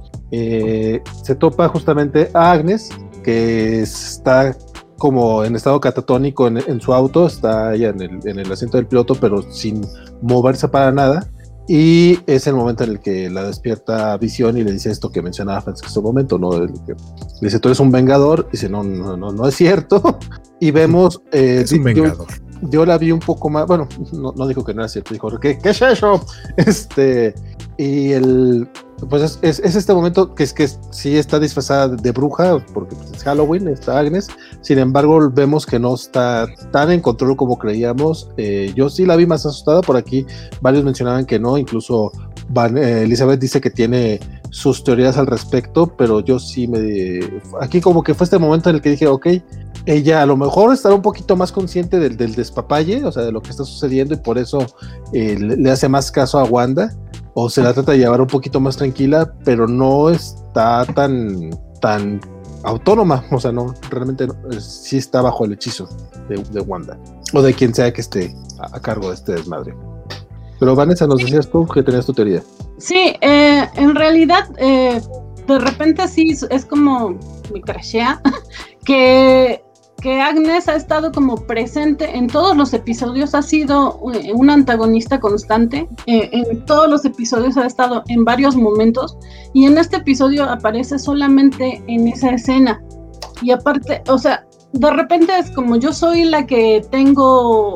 Eh, se topa justamente a Agnes, que está como en estado catatónico en, en su auto, está ella en el, en el asiento del piloto, pero sin moverse para nada. Y es el momento en el que la despierta Visión y le dice esto que mencionaba Francisco en este momento, ¿no? El que le dice, tú eres un vengador, y dice, no, no, no, no es cierto. Y vemos... Eh, es un vengador. Yo, yo la vi un poco más, bueno, no, no dijo que no era cierto, dijo, ¿qué, qué es eso? Este, y el... Pues es, es, es este momento que es que sí está disfrazada de, de bruja, porque pues, es Halloween, está Agnes, sin embargo vemos que no está tan en control como creíamos. Eh, yo sí la vi más asustada, por aquí varios mencionaban que no, incluso Van, eh, Elizabeth dice que tiene sus teorías al respecto, pero yo sí me... Aquí como que fue este momento en el que dije, ok, ella a lo mejor estará un poquito más consciente del, del despapalle, o sea, de lo que está sucediendo, y por eso eh, le, le hace más caso a Wanda, o se la trata de llevar un poquito más tranquila, pero no está tan, tan autónoma, o sea, no, realmente no, sí está bajo el hechizo de, de Wanda, o de quien sea que esté a, a cargo de este desmadre. Pero Vanessa, nos decías tú que tenías tu teoría. Sí, eh, en realidad, eh, de repente sí, es como, me crashea, que... que Agnes ha estado como presente en todos los episodios, ha sido un antagonista constante, eh, en todos los episodios ha estado en varios momentos, y en este episodio aparece solamente en esa escena, y aparte, o sea, de repente es como yo soy la que tengo eh,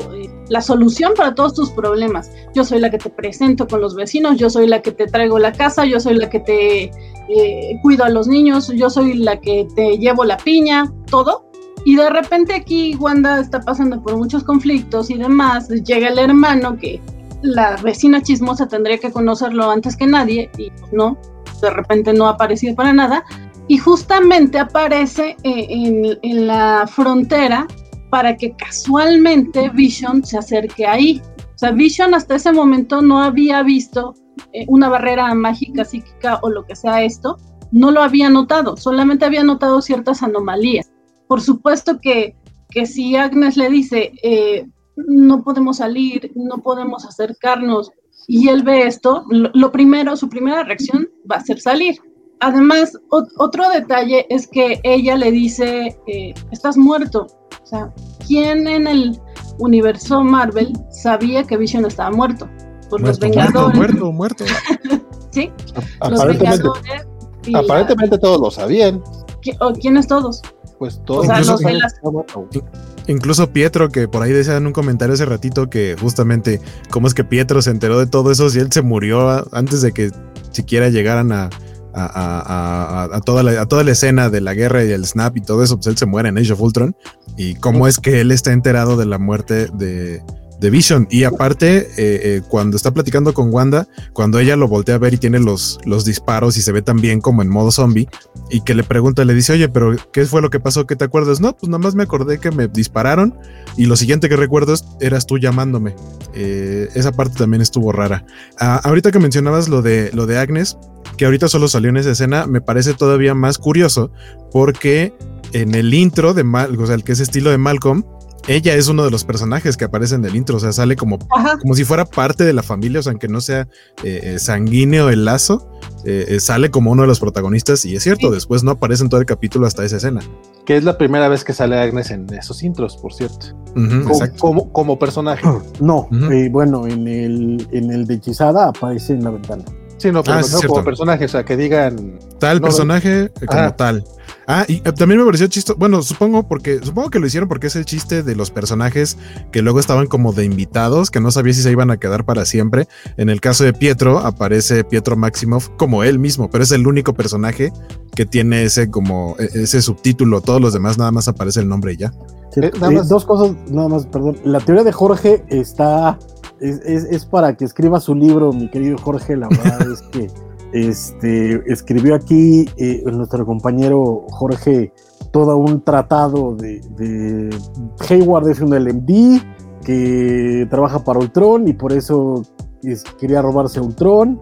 la solución para todos tus problemas. Yo soy la que te presento con los vecinos, yo soy la que te traigo la casa, yo soy la que te eh, cuido a los niños, yo soy la que te llevo la piña, todo. Y de repente aquí Wanda está pasando por muchos conflictos y demás, llega el hermano que la vecina chismosa tendría que conocerlo antes que nadie, y pues no, de repente no ha aparecido para nada, y justamente aparece eh, en, en la frontera para que casualmente Vision se acerque ahí. O sea, Vision hasta ese momento no había visto eh, una barrera mágica, psíquica o lo que sea esto, no lo había notado, solamente había notado ciertas anomalías. Por supuesto que, que si Agnes le dice, eh, no podemos salir, no podemos acercarnos, y él ve esto, lo, lo primero, su primera reacción va a ser salir. Además, o, otro detalle es que ella le dice, eh, estás muerto. O sea, ¿quién en el universo Marvel sabía que Vision estaba muerto? Pues muerto, los Vengadores. Muerto, muerto, muerto. Sí, A- los Aparentemente, Vengadores. y aparentemente todos lo sabían. la- ¿qui- o ¿Quiénes todos? Pues todos. O sea, Incluso- los de las... Incluso Pietro, que por ahí decía en un comentario hace ratito que justamente cómo es que Pietro se enteró de todo eso si él se murió a- antes de que siquiera llegaran a, a, a, a, a, toda la, a toda la escena de la guerra y el snap y todo eso, pues él se muere en Age of Ultron. Y cómo es que él está enterado de la muerte de, de Vision. Y aparte, eh, eh, cuando está platicando con Wanda, cuando ella lo voltea a ver y tiene los, los disparos y se ve también como en modo zombie, y que le pregunta, le dice, oye, pero ¿qué fue lo que pasó? ¿Qué te acuerdas? No, pues nada más me acordé que me dispararon y lo siguiente que recuerdo es, eras tú llamándome. Eh, esa parte también estuvo rara. Ah, ahorita que mencionabas lo de, lo de Agnes, que ahorita solo salió en esa escena, me parece todavía más curioso porque en el intro de Mal, o sea, el que es estilo de Malcolm, ella es uno de los personajes que aparece en el intro, o sea, sale como, como si fuera parte de la familia, o sea, aunque no sea eh, sanguíneo el lazo, eh, eh, sale como uno de los protagonistas, y es cierto, sí. Después no aparece en todo el capítulo hasta esa escena. Que es la primera vez que sale Agnes en esos intros, por cierto. Uh-huh, como, como, como personaje. No, uh-huh. eh, bueno, en el, en el de Hechizada aparece en la ventana. Sí, no, pero ah, no sí, como personaje, o sea, que digan... Tal no, personaje no. como Ah. tal. Ah, y eh, también me pareció chistoso, bueno, supongo porque supongo que lo hicieron porque es el chiste de los personajes que luego estaban como de invitados, que no sabía si se iban a quedar para siempre. En el caso de Pietro, aparece Pietro Maximoff como él mismo, pero es el único personaje que tiene ese como ese subtítulo. Todos los demás nada más aparece el nombre y ya. Sí, eh, nada más. Dos cosas, nada más, perdón. La teoría de Jorge está... Es, es, es para que escriba su libro, mi querido Jorge. La verdad es que este, escribió aquí eh, nuestro compañero Jorge todo un tratado de, de Hayward es un L M D que trabaja para Ultron y por eso es, quería robarse Ultron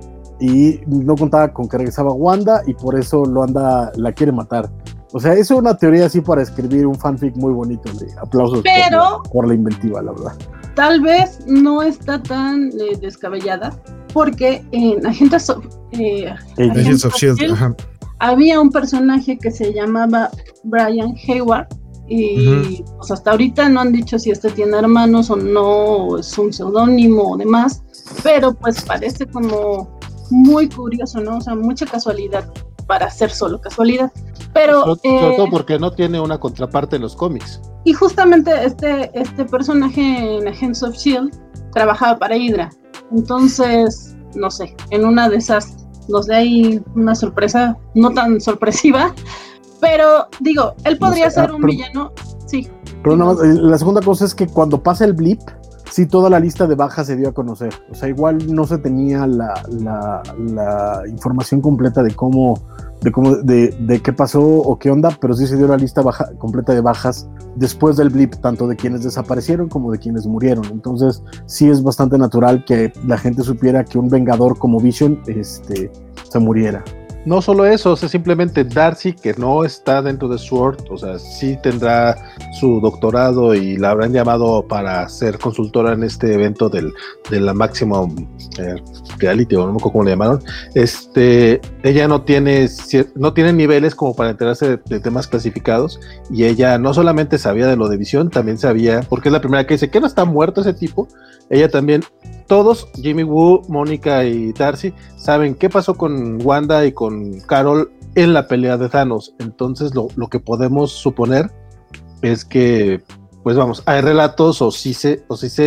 y no contaba con que regresaba Wanda y por eso lo anda, la quiere matar. O sea, es una teoría así para escribir un fanfic muy bonito. De aplausos Pero, por, por la inventiva, la verdad. Tal vez no está tan eh, descabellada, porque en Agentes of, eh, Agents of Shield, ajá. había un personaje que se llamaba Brian Hayward, y uh-huh. pues hasta ahorita no han dicho si este tiene hermanos o no, o es un seudónimo o demás, pero pues parece como muy curioso, ¿no? O sea, mucha casualidad para ser solo casualidad. Pero, sobre, eh, sobre todo porque no tiene una contraparte en los cómics. Y justamente este, este personaje en Agents of Shield trabajaba para Hydra. Entonces, no sé, en una de esas nos da ahí una sorpresa no tan sorpresiva. Pero digo, él podría no sé, ser un pero, villano. Sí. Pero nada más, la segunda cosa es que cuando pasa el blip, sí, toda la lista de bajas se dio a conocer. O sea, igual no se tenía la, la, la información completa de cómo, de cómo, de, de qué pasó o qué onda, pero sí se dio la lista baja, completa de bajas después del blip, tanto de quienes desaparecieron como de quienes murieron. Entonces, sí es bastante natural que la gente supiera que un vengador como Vision, este, se muriera. No solo eso, o sea, simplemente Darcy, que no está dentro de SWORD, o sea, sí tendrá su doctorado y la habrán llamado para ser consultora en este evento del, de la Maximum eh, Reality, o no me acuerdo cómo le llamaron. Este, ella no tiene, no tiene niveles como para enterarse de, de temas clasificados, y ella no solamente sabía de lo de Visión, también sabía, porque es la primera que dice que no está muerto ese tipo. Ella también, todos, Jimmy Woo, Mónica y Darcy, saben qué pasó con Wanda y con Carol en la pelea de Thanos. Entonces lo, lo que podemos suponer es que, pues vamos, hay relatos o sí se, o sí se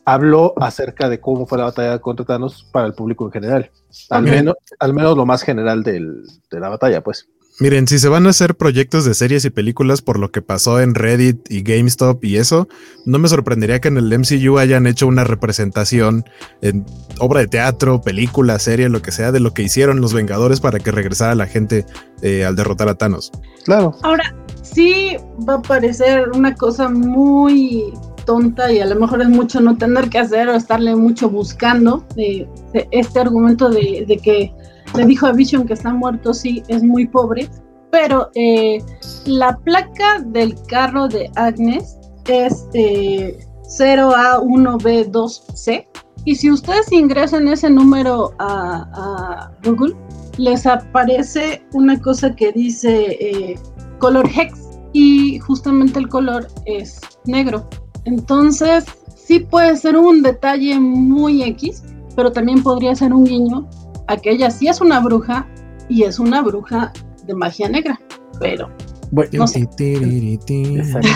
habló acerca de cómo fue la batalla contra Thanos para el público en general. Al, Okay. menos, al menos lo más general del, de la batalla, pues. Miren, si se van a hacer proyectos de series y películas por lo que pasó en Reddit y GameStop y eso, no me sorprendería que en el M C U hayan hecho una representación en obra de teatro, película, serie, lo que sea, de lo que hicieron los Vengadores para que regresara la gente eh, al derrotar a Thanos. Claro. Ahora, sí va a parecer una cosa muy tonta y a lo mejor es mucho no tener que hacer o estarle mucho buscando. Eh, este argumento de, de que le dijo a Vision que está muerto, sí, es muy pobre, pero eh, la placa del carro de Agnes es eh, cero A uno B dos C, y si ustedes ingresan ese número a, a Google, les aparece una cosa que dice eh, color hex, y justamente el color es negro. Entonces, sí puede ser un detalle muy X, pero también podría ser un guiño a que ella sí es una bruja, y es una bruja de magia negra, pero Bueno, no sé. exacto.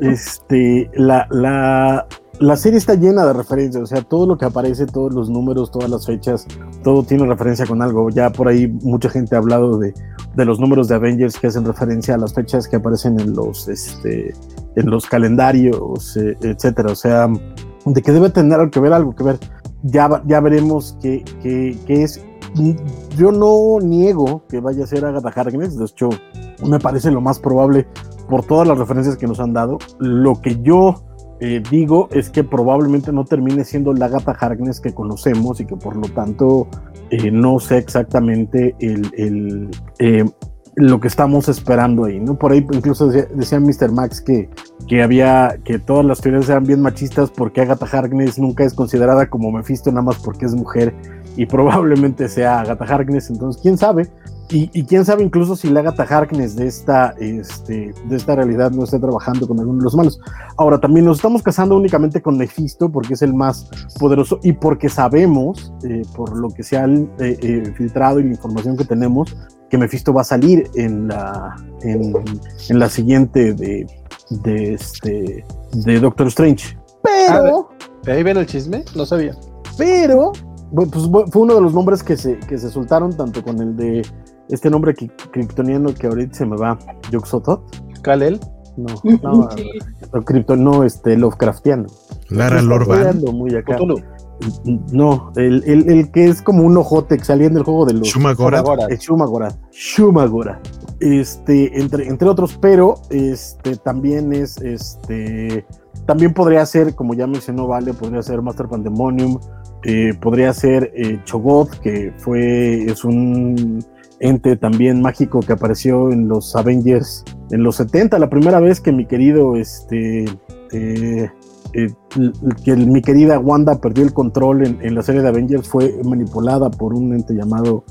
Este, la, la, la serie está llena de referencias, o sea, todo lo que aparece, todos los números, todas las fechas, todo tiene referencia con algo. Ya por ahí mucha gente ha hablado de, de los números de Avengers que hacen referencia a las fechas que aparecen en los, este, en los calendarios, eh, etcétera. O sea, de que debe tener algo que ver, algo que ver. Ya, ya veremos qué, qué, qué es. Yo no niego que vaya a ser Agatha Harkness, de hecho me parece lo más probable por todas las referencias que nos han dado. Lo que yo eh, digo es que probablemente no termine siendo la Agatha Harkness que conocemos, y que por lo tanto eh, no sé exactamente el, el, eh, lo que estamos esperando ahí, ¿no? Por ahí incluso decía, decía mister Max que, que había, que todas las teorías eran bien machistas porque Agatha Harkness nunca es considerada como Mephisto nada más porque es mujer, y probablemente sea Agatha Harkness. Entonces quién sabe, y, y quién sabe incluso si la Agatha Harkness de esta, este, de esta realidad no está trabajando con alguno de los malos. Ahora, también nos estamos casando únicamente con Mephisto porque es el más poderoso, y porque sabemos, eh, por lo que se ha eh, eh, filtrado y la información que tenemos, que Mephisto va a salir en la, en, en la siguiente de, de, este, de Doctor Strange. Pero, ¿De ahí viene el chisme? No sabía. pero, pues fue uno de los nombres que se, que se soltaron, tanto con el de este nombre que, kryptoniano que ahorita se me va, Yog-Sothoth. ¿Kal-El? No, no, Sí. no, Krypton, no, este, Lovecraftiano. Lara Está Lorvan. pegando muy acá. Cthulhu. No, el, el, el que es como un ojote que salía en el juego de los Shumagorath. Shumagorath. es Shumagorath. Shumagorath. Este, entre, entre otros, pero este también es este. También podría ser, como ya mencionó Vale, podría ser Master Pandemonium, eh, podría ser eh, Cho'Gath, que fue, es un ente también mágico que apareció en los Avengers en los setenta, la primera vez que mi querido este eh, eh, que mi querida Wanda perdió el control en, en la serie de Avengers, fue manipulada por un ente llamado,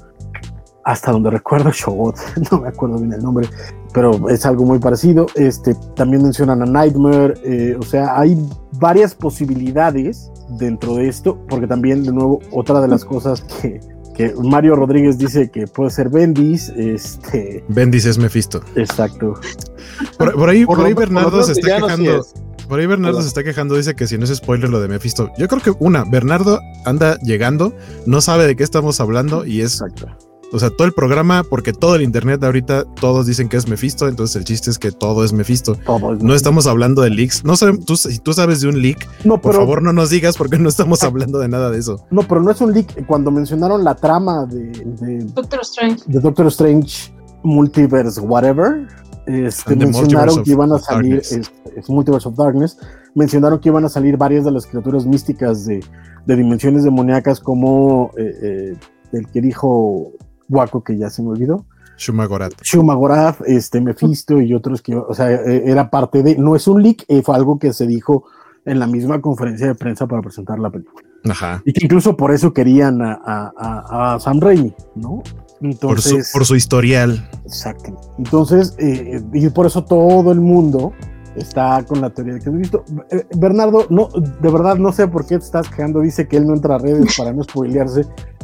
hasta donde recuerdo, Cho'Gath, no me acuerdo bien el nombre, pero es algo muy parecido. Este, también mencionan a Nightmare, eh, o sea, hay varias posibilidades dentro de esto, porque también, de nuevo, otra de las cosas que, que Mario Rodríguez dice que puede ser Bendis, este... Bendis es Mephisto. Exacto. Por, por ahí, Por por ahí lo- por lo Bernardo menos se está villano sí quejando. es. Por ahí Bernardo Perdón. se está quejando, dice que si no es spoiler lo de Mephisto. Yo creo que una, Bernardo anda llegando, no sabe de qué estamos hablando y es, Exacto. o sea, todo el programa, porque todo el internet ahorita todos dicen que es Mephisto, entonces el chiste es que todo es Mephisto. Todo es- No estamos hablando de leaks. No sé, tú, si tú sabes de un leak, no, por pero, favor no nos digas porque no estamos hablando de nada de eso. no, pero no es un leak. Cuando mencionaron la trama de, de, Doctor Strange. de Doctor Strange Multiverse Whatever, este, And the mencionaron Multiverse que iban a of salir, Darkness. es, es Multiverse of Darkness, mencionaron que iban a salir varias de las criaturas místicas de, de dimensiones demoníacas, como eh, eh, el que dijo Waco, que ya se me olvidó, Shumagorath. Shumagorath, este, Mephisto y otros que, o sea, eh, era parte de, no es un leak, eh, fue algo que se dijo en la misma conferencia de prensa para presentar la película. Ajá. Y que incluso por eso querían a, a, a, a Sam Raimi, ¿no? Por su, Entonces, por su historial. exacto. Entonces, eh, y por eso todo el mundo está con la teoría de que has visto. Eh, Bernardo, no, de verdad no sé por qué te estás quejando, dice que él no entra a redes para no spoilearse.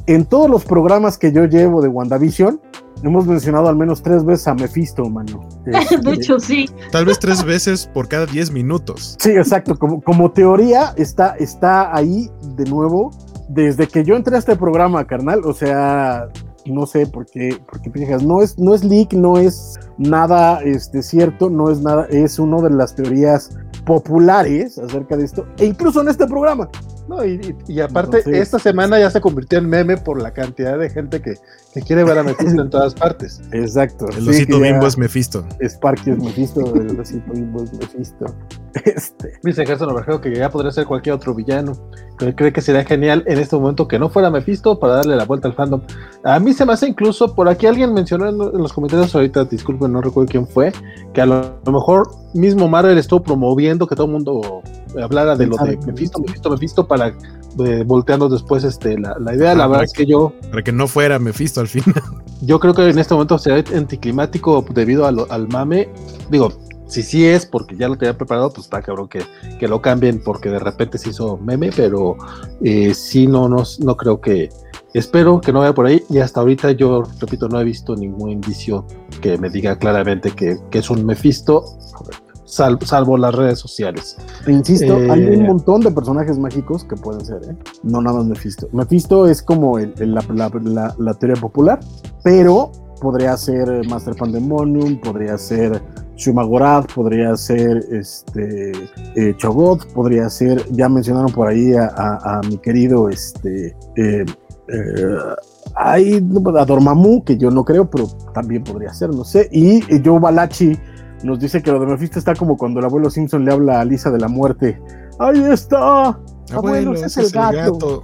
en todos los programas que yo llevo de WandaVision, hemos mencionado al menos tres veces a Mephisto, mano. Este, De hecho, sí. Tal vez tres veces por cada diez minutos. Sí, exacto. Como, como teoría está, está ahí de nuevo desde que yo entré a este programa, carnal. O sea, no sé por qué, por qué te fijas. No es, no es leak, no es nada este, cierto, no es nada. Es una de las teorías populares acerca de esto, e incluso en este programa. No, y, y, y aparte, Entonces, esta semana ya se convirtió en meme por la cantidad de gente que, que quiere ver a Mephisto en todas partes. Exacto. El sí, osito que ya bimbo es Mephisto. Sparky es Mephisto, el osito bimbo es Mephisto. Este. Dice Gerson Obrajero que ya podría ser cualquier otro villano. Que cree que sería genial en este momento que no fuera Mephisto para darle la vuelta al fandom. A mí se me hace incluso, por aquí alguien mencionó en, en los comentarios ahorita, disculpen, no recuerdo quién fue, que a lo, a lo mejor mismo Marvel estuvo promoviendo que todo el mundo hablara de lo de Mephisto, Mephisto, Mephisto para eh, volteando después este, la, la idea. La Ah, verdad es que yo Para que no fuera Mephisto al final. yo creo que en este momento será anticlimático debido a lo, al mame. Digo, si sí es porque ya lo tenía preparado, pues está cabrón que, que lo cambien porque de repente se hizo meme, pero eh, sí, no, no, no creo que, espero que no vaya por ahí, y hasta ahorita yo, repito, no he visto ningún indicio que me diga claramente que, que es un Mephisto, sal, salvo las redes sociales. Insisto, Eh, hay un montón de personajes mágicos que pueden ser, ¿eh? No nada más Mephisto. Mephisto es como el, el, la, la, la, la teoría popular, pero podría ser Master Pandemonium, podría ser Shumagorath, podría ser este eh, Cho'Gath, podría ser, ya mencionaron por ahí a, a, a mi querido este eh, eh, hay a Dormammu, que yo no creo, pero también podría ser, no sé. Y eh, Joe Balachi nos dice que lo de Mephisto está como cuando el abuelo Simpson le habla a Lisa de la muerte. ¡Ahí está! Abuelo, ese ese es el gato.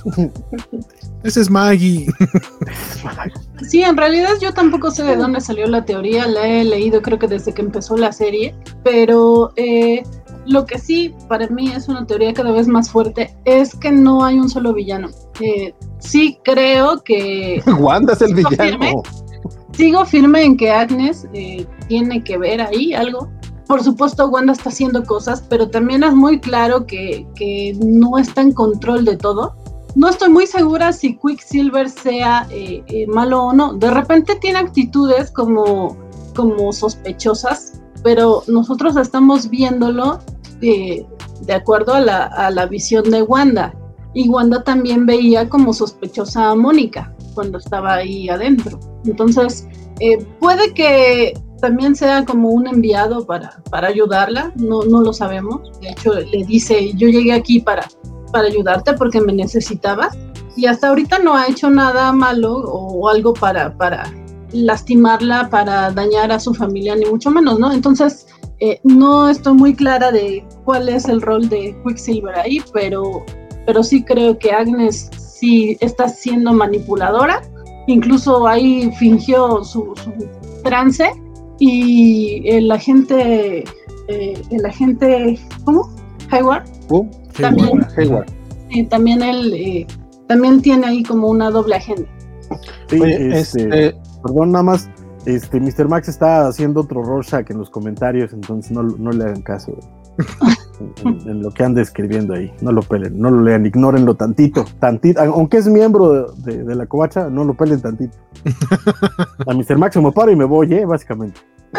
Ese es Maggie. Sí, en realidad yo tampoco sé de dónde salió la teoría, la he leído creo que desde que empezó la serie, pero eh, lo que sí para mí es una teoría cada vez más fuerte es que no hay un solo villano. Eh, sí creo que... Wanda es el sigo villano. Firme, sigo firme en que Agnes eh, tiene que ver ahí algo. Por supuesto, Wanda está haciendo cosas, pero también es muy claro que, que no está en control de todo. No estoy muy segura si Quicksilver sea eh, eh, malo o no. De repente tiene actitudes como, como sospechosas, pero nosotros estamos viéndolo eh, de acuerdo a la, a la visión de Wanda. Y Wanda también veía como sospechosa a Mónica cuando estaba ahí adentro. Entonces, eh, puede que también sea como un enviado para, para ayudarla, no, no lo sabemos. De hecho, le dice, yo llegué aquí para, para ayudarte porque me necesitabas, y hasta ahorita no ha hecho nada malo o, o algo para, para lastimarla, para dañar a su familia, ni mucho menos, ¿no? Entonces, eh, no estoy muy clara de cuál es el rol de Quicksilver ahí, pero, pero sí creo que Agnes sí está siendo manipuladora, incluso ahí fingió su, su trance. Y el agente, eh, el agente, ¿cómo? Hayward, Uh, también, Hayward. eh, también él, eh, también tiene ahí como una doble agenda. Sí, Oye, este, este, perdón, nada más, este, mister Max está haciendo otro Rorschach en los comentarios, entonces no, no le hagan caso en, en, en lo que anda escribiendo ahí, no lo pelen, no lo lean, ignórenlo tantito, tantito, aunque es miembro de, de, de la covacha, no lo pelen tantito. A mister Max me paro y me voy, eh, básicamente.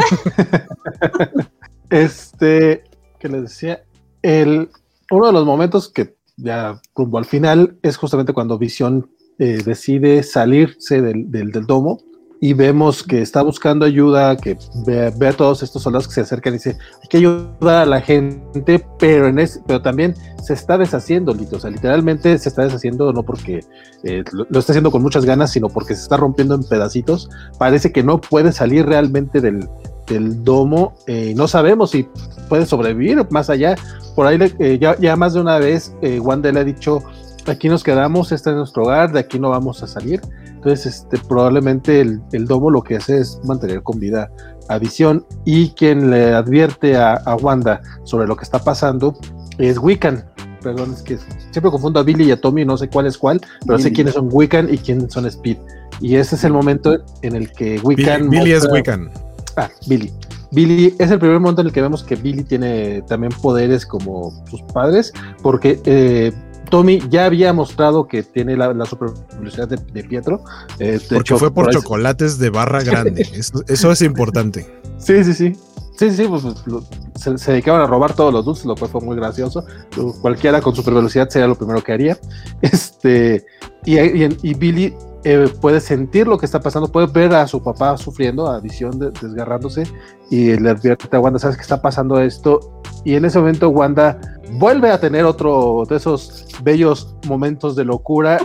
este, que les decía, el, uno de los momentos que ya rumbo al final es justamente cuando Visión eh, decide salirse del, del, del domo, y vemos que está buscando ayuda, que ve, ve a todos estos soldados que se acercan y dice, hay que ayudar a la gente, pero, en ese, pero también se está deshaciendo, Lito. O sea, literalmente se está deshaciendo, no porque eh, lo, lo está haciendo con muchas ganas, sino porque se está rompiendo en pedacitos. Parece que no puede salir realmente del, del domo, eh, no sabemos si puede sobrevivir más allá. Por ahí eh, ya, ya más de una vez eh, Wanda le ha dicho, aquí nos quedamos, este es nuestro hogar, de aquí no vamos a salir. Entonces, este, probablemente el, el domo lo que hace es mantener con vida a Visión, y quien le advierte a, a Wanda sobre lo que está pasando es Wiccan. Perdón, es que siempre confundo a Billy y a Tommy, no sé cuál es cuál, pero Billy. Sé quiénes son Wiccan y quiénes son Speed. Y ese es el momento en el que Wiccan... Billy, Billy muestra... es Wiccan. Ah, Billy. Billy es el primer momento en el que vemos que Billy tiene también poderes como sus padres, porque... Eh, Tommy ya había mostrado que tiene la, la super velocidad de, de Pietro. Eh, de Porque hecho, fue por ahí- chocolates de barra grande. Eso, eso es importante. Sí, sí, sí. Sí, sí, pues lo- se, se dedicaban a robar todos los dulces, lo cual fue muy gracioso. Cualquiera con super velocidad sería lo primero que haría. Este, y, y, y Billy eh, puede sentir lo que está pasando, puede ver a su papá sufriendo, a Visión de- desgarrándose, y le advierte a Wanda, ¿sabes qué está pasando esto? Y en ese momento Wanda vuelve a tener otro de esos bellos momentos de locura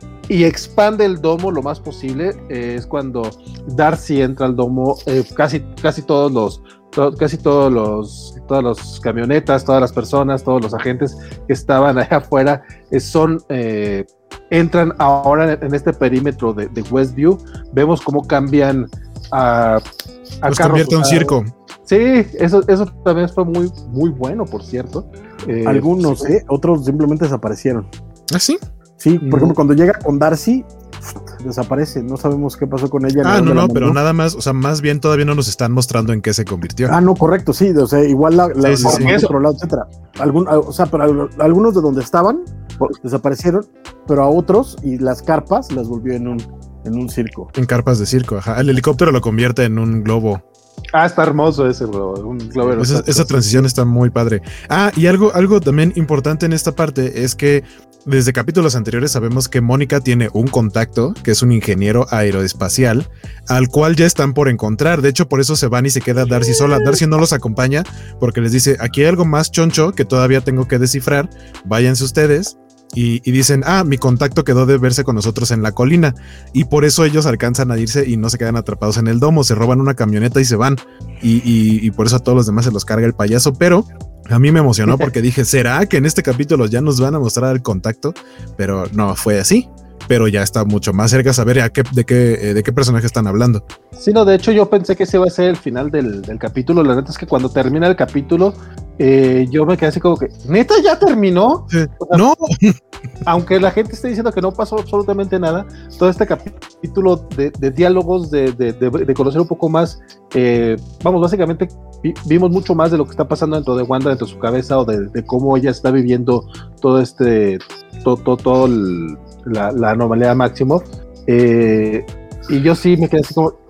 y expande el domo lo más posible. Eh, es cuando Darcy entra al domo, eh, casi, casi todos los to- casi todos los todas las camionetas, todas las personas, todos los agentes que estaban allá afuera eh, son eh, entran ahora en, en este perímetro de, de Westview. Vemos cómo cambian a, a Los carros convierte en un usados. circo. Sí, eso, eso también fue muy, muy bueno, por cierto. Eh, Algunos, sí. ¿eh? Otros simplemente desaparecieron. ¿Ah, sí? Sí, por No. ejemplo, cuando llega con Darcy, desaparece. No sabemos qué pasó con ella. ni Ah, dónde no, la no, pero mandó. nada más, o sea, más bien todavía no nos están mostrando en qué se convirtió. Ah, no, correcto, sí. O sea, igual la, la, Sí, sí, la sí. mandó a otro lado, etcétera. Algún, o sea, pero al- algunos de donde estaban desaparecieron, pero a otros y las carpas las volvió en un, en un circo. En carpas de circo, ajá. El helicóptero lo convierte en un globo. Ah, está hermoso ese, bro. Un globo Esa, aerostático. esa transición está muy padre. Ah, y algo, algo también importante en esta parte es que desde capítulos anteriores sabemos que Mónica tiene un contacto, que es un ingeniero aeroespacial, al cual ya están por encontrar. De hecho, por eso se van y se queda Darcy sola. Darcy no los acompaña porque les dice, aquí hay algo más choncho que todavía tengo que descifrar, váyanse ustedes. Y, y dicen, ah, mi contacto quedó de verse con nosotros en la colina. Y por eso ellos alcanzan a irse y no se quedan atrapados en el domo, se roban una camioneta y se van. Y, y, y por eso a todos los demás se los carga el payaso. Pero a mí me emocionó porque dije, ¿será que en este capítulo ya nos van a mostrar el contacto? Pero no fue así. Pero ya está mucho más cerca saber a qué, de, qué, eh, de qué personaje están hablando. Sí, no, de hecho yo pensé que ese iba a ser el final del, del capítulo. La neta es que cuando termina el capítulo, eh, yo me quedé así como que, ¿neta ya terminó? Eh, O sea, no, aunque la gente esté diciendo que no pasó absolutamente nada, todo este capítulo de, de diálogos, de, de, de, de conocer un poco más, eh, vamos, básicamente vi, vimos mucho más de lo que está pasando dentro de Wanda, dentro de su cabeza, o de, de cómo ella está viviendo todo este, todo, todo, todo el, la, la anomalía máximo. Eh, y yo sí me quedé así como,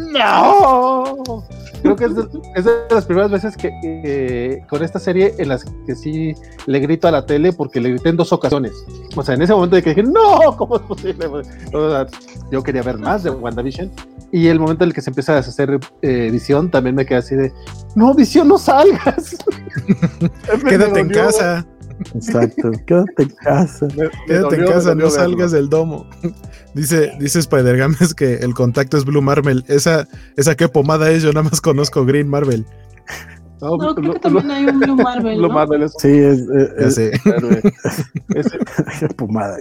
¡no! Creo que es de, es de las primeras veces que eh, con esta serie en las que sí le grito a la tele, porque le grité en dos ocasiones. O sea, en ese momento de que dije, no, ¿cómo es posible? O sea, yo quería ver más de WandaVision. Y el momento en el que se empieza a deshacer eh, Visión, también me quedé así de, no, Visión, no salgas. quédate en casa. Exacto, quédate en casa. Me- me Quédate en dolió, casa, me dolió no salgas verlo. del domo. Dice, dice Spider-Games que el contacto es Blue Marvel. Esa, esa qué pomada es, yo nada más conozco Green Marvel. No, No, creo lo- que también lo- hay un Blue Marvel, Blue ¿no? Marvel es Sí, es, es, Ya es sé. héroe. Ese- pomada.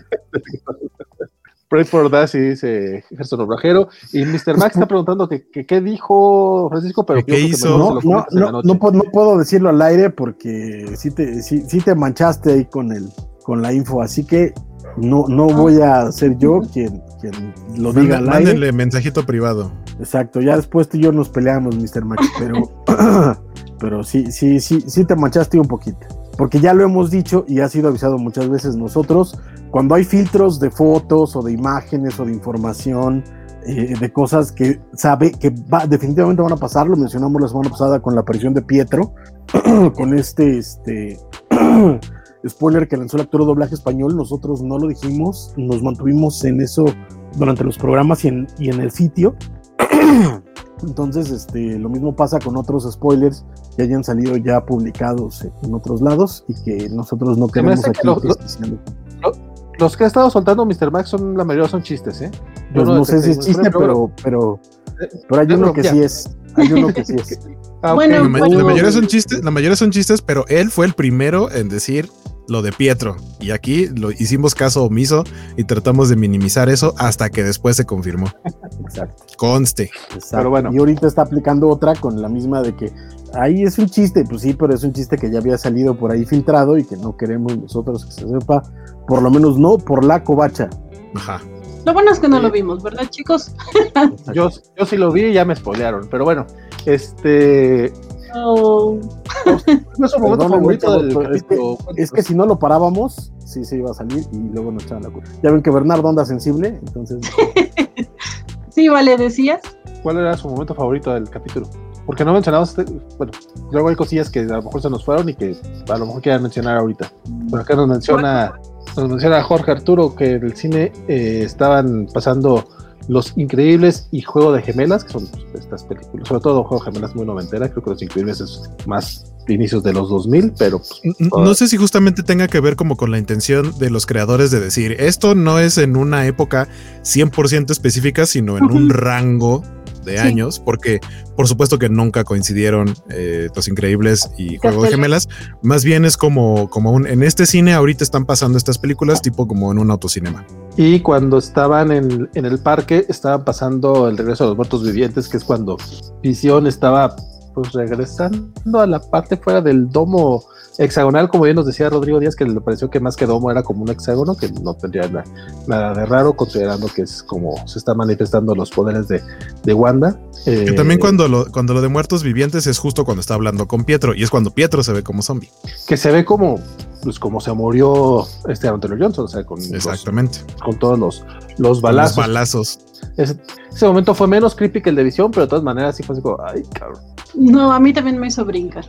Pray for Darcy, dice Gerson Obrajero. Y mister Max está preguntando que, que qué dijo Francisco, pero ¿Qué yo creo que hizo? mejor se No, lo no, comentas en la no, noche. no, pu- no puedo decirlo al aire porque sí te, sí, sí te manchaste ahí con el, con la info, así que no, no voy a ser yo quien, quien lo diga Manden- al aire. Mándenle mensajito privado. Exacto, ya después tú y yo nos peleamos, mister Max, pero, pero sí, sí, sí, sí te manchaste un poquito. Porque ya lo hemos dicho y ha sido avisado muchas veces nosotros, cuando hay filtros de fotos o de imágenes o de información, eh, de cosas que sabe que va, definitivamente van a pasar, lo mencionamos la semana pasada con la aparición de Pietro, con este, este spoiler que lanzó el actor de doblaje español, nosotros no lo dijimos, nos mantuvimos en eso durante los programas y en, y en el sitio. Entonces, este, lo mismo pasa con otros spoilers que hayan salido ya publicados en otros lados y que nosotros no Se me queremos hace que aquí. lo- lo- especial. Los que ha estado soltando mister Max son, la mayoría son chistes, ¿eh? Yo Pues no sé si es detecté- chiste, pero- pero, pero, pero hay Eh, uno que ya. sí es. Hay uno que sí es. Ah, ok. Bueno, La, ma- pues- la mayoría son chistes, la mayoría son chistes, pero él fue el primero en decir lo de Pietro. Y aquí lo hicimos caso omiso y tratamos de minimizar eso hasta que después se confirmó. Exacto, Conste. exacto. Pero bueno. Y ahorita está aplicando otra con la misma de que ahí es un chiste, pues sí, pero es un chiste que ya había salido por ahí filtrado y que no queremos nosotros que se sepa, por lo menos no por la covacha. Ajá. Lo bueno es que no lo vimos, ¿verdad, chicos? Yo, yo sí lo vi y ya me spoilearon, pero bueno, este Oh, no es un momento Perdónenme, favorito pero- del pero es que- capítulo. Es que si no lo parábamos, sí se iba a salir y luego nos echaban la culpa. Ya ven que Bernardo anda sensible, entonces... Sí, vale, decías. ¿Cuál era su momento favorito del capítulo? Porque no mencionamos, este, bueno, luego hay cosillas que a lo mejor se nos fueron y que a lo mejor quieran mencionar ahorita. Por acá nos menciona, nos menciona Jorge Arturo que en el cine eh, estaban pasando Los Increíbles y Juego de Gemelas, que son pues, estas películas, sobre todo Juego de Gemelas muy noventera, creo que Los Increíbles es más de inicios de los dos mil, pero... Pues, no, no sé si justamente tenga que ver como con la intención de los creadores de decir, esto no es en una época cien por ciento específica, sino en un rango de sí. años, porque por supuesto que nunca coincidieron eh, Los Increíbles y Juego de Gemelas, más bien es como, como un, en este cine ahorita están pasando estas películas tipo como en un autocinema. Y cuando estaban en, en el parque, estaban pasando El Regreso de los Muertos Vivientes, que es cuando Visión estaba pues regresando a la parte fuera del domo hexagonal, como bien nos decía Rodrigo Díaz, que le pareció que más que domo era como un hexágono, que no tendría nada, nada de raro, considerando que es como se están manifestando los poderes de, de Wanda. Eh, que también cuando lo, cuando lo de Muertos Vivientes es justo cuando está hablando con Pietro, y es cuando Pietro se ve como zombie. Que se ve como, pues como se murió este Aaron Taylor Johnson, o sea, con, exactamente. Los, con todos los, los balazos. Los balazos. Ese, ese momento fue menos creepy que el de Visión, pero de todas maneras sí fue así como, ay, cabrón. No, a mí también me hizo brincar.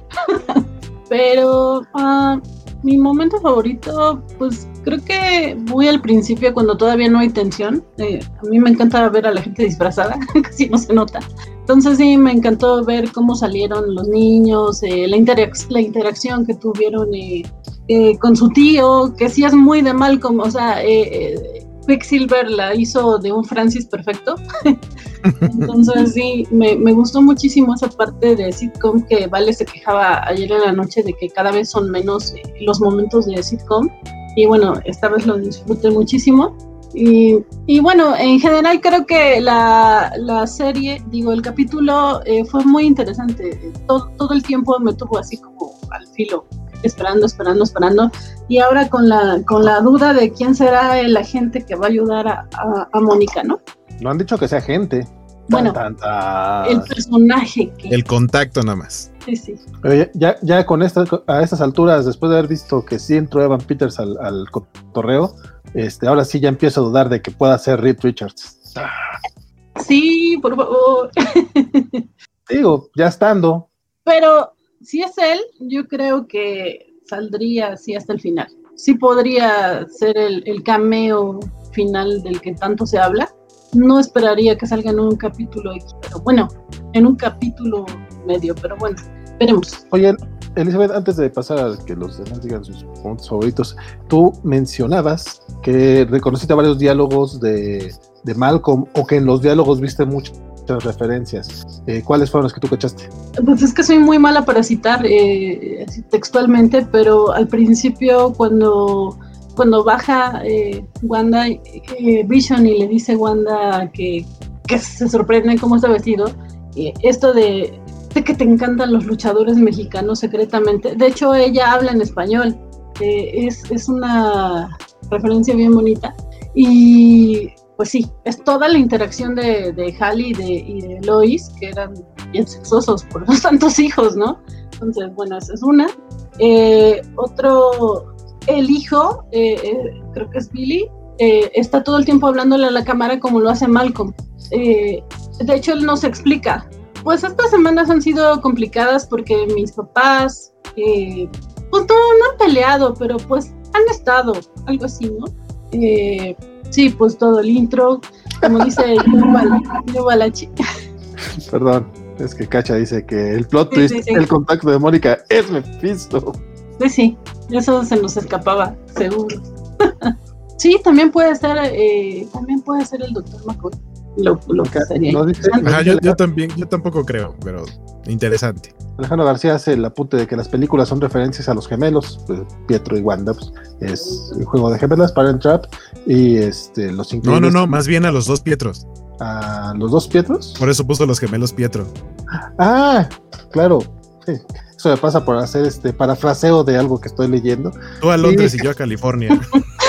Pero uh, mi momento favorito, pues creo que muy al principio, cuando todavía no hay tensión. Eh, a mí me encanta ver a la gente disfrazada, casi no se nota. Entonces sí, me encantó ver cómo salieron los niños, eh, la, interac- la interacción que tuvieron eh, eh, con su tío, que sí es muy de Malcolm, o sea... Eh, eh, Quicksilver la hizo de un Francis perfecto. Entonces sí, me, me gustó muchísimo esa parte de sitcom que Vale se quejaba ayer en la noche de que cada vez son menos eh, los momentos de sitcom. Y bueno, esta vez lo disfruté muchísimo. Y, y bueno, en general creo que la, la serie, digo, el capítulo eh, fue muy interesante. Todo, todo el tiempo me tuvo así como al filo, esperando, esperando, esperando. Y ahora con la con la duda de quién será el agente que va a ayudar a, a, a Mónica, ¿no? No han dicho que sea agente. Bueno, tan, tan, tan. El personaje que... El contacto nada más. Sí, sí. Pero ya, ya, ya con esta, a estas alturas, después de haber visto que sí entró Evan Peters al, al cotorreo, este, ahora sí ya empiezo a dudar de que pueda ser Reed Richards. Sí, por favor. Digo, ya estando. Pero si es él, yo creo que saldría así hasta el final. Sí podría ser el, el cameo final del que tanto se habla. No esperaría que salga en un capítulo X, pero bueno, en un capítulo medio, pero bueno, veremos. Oye, Elizabeth, antes de pasar a que los demás digan sus puntos favoritos, tú mencionabas que reconociste varios diálogos de, de Malcolm, o que en los diálogos viste muchas referencias. Eh, ¿Cuáles fueron los que tú cachaste? Pues es que soy muy mala para citar eh, textualmente, pero al principio cuando, cuando baja eh, Wanda, eh, Vision, y le dice Wanda que, que se sorprende cómo está vestido, eh, esto de, de que te encantan los luchadores mexicanos secretamente. De hecho, ella habla en español. Eh, es, es una referencia bien bonita. Y pues sí, es toda la interacción de, de Hal y de, y de Lois, que eran bien sexosos por los tantos hijos, ¿no? Entonces, bueno, esa es una. Eh, otro, el hijo, eh, eh, creo que es Billy, eh, está todo el tiempo hablándole a la cámara como lo hace Malcolm. Eh, de hecho, él nos explica, pues estas semanas han sido complicadas porque mis papás, eh, pues no, no han peleado, pero pues han estado, algo así, ¿no? Eh, sí, pues todo el intro, como dice Yubalachi. Perdón, es que Cacha dice que el plot Sí, twist, sí, sí. el contacto de Mónica es Mephisto. Pues sí, eso se nos escapaba, seguro. Sí, también puede ser, eh, también puede ser el doctor McCoy. Lo, lo que sería No dice- interesante. Ajá, yo, yo también, yo tampoco creo, pero interesante. Alejandro García hace el apunte de que las películas son referencias a los gemelos, pues, Pietro y Wanda, pues, es el juego de gemelas, Parent Trap, y este, los No, increíbles. no, no, más bien a los dos Pietros. ¿A los dos Pietros? Por eso puso los gemelos Pietro. Ah, claro. Sí. Eso me pasa por hacer este parafraseo de algo que estoy leyendo. Tú a Londres Sí. y yo a California.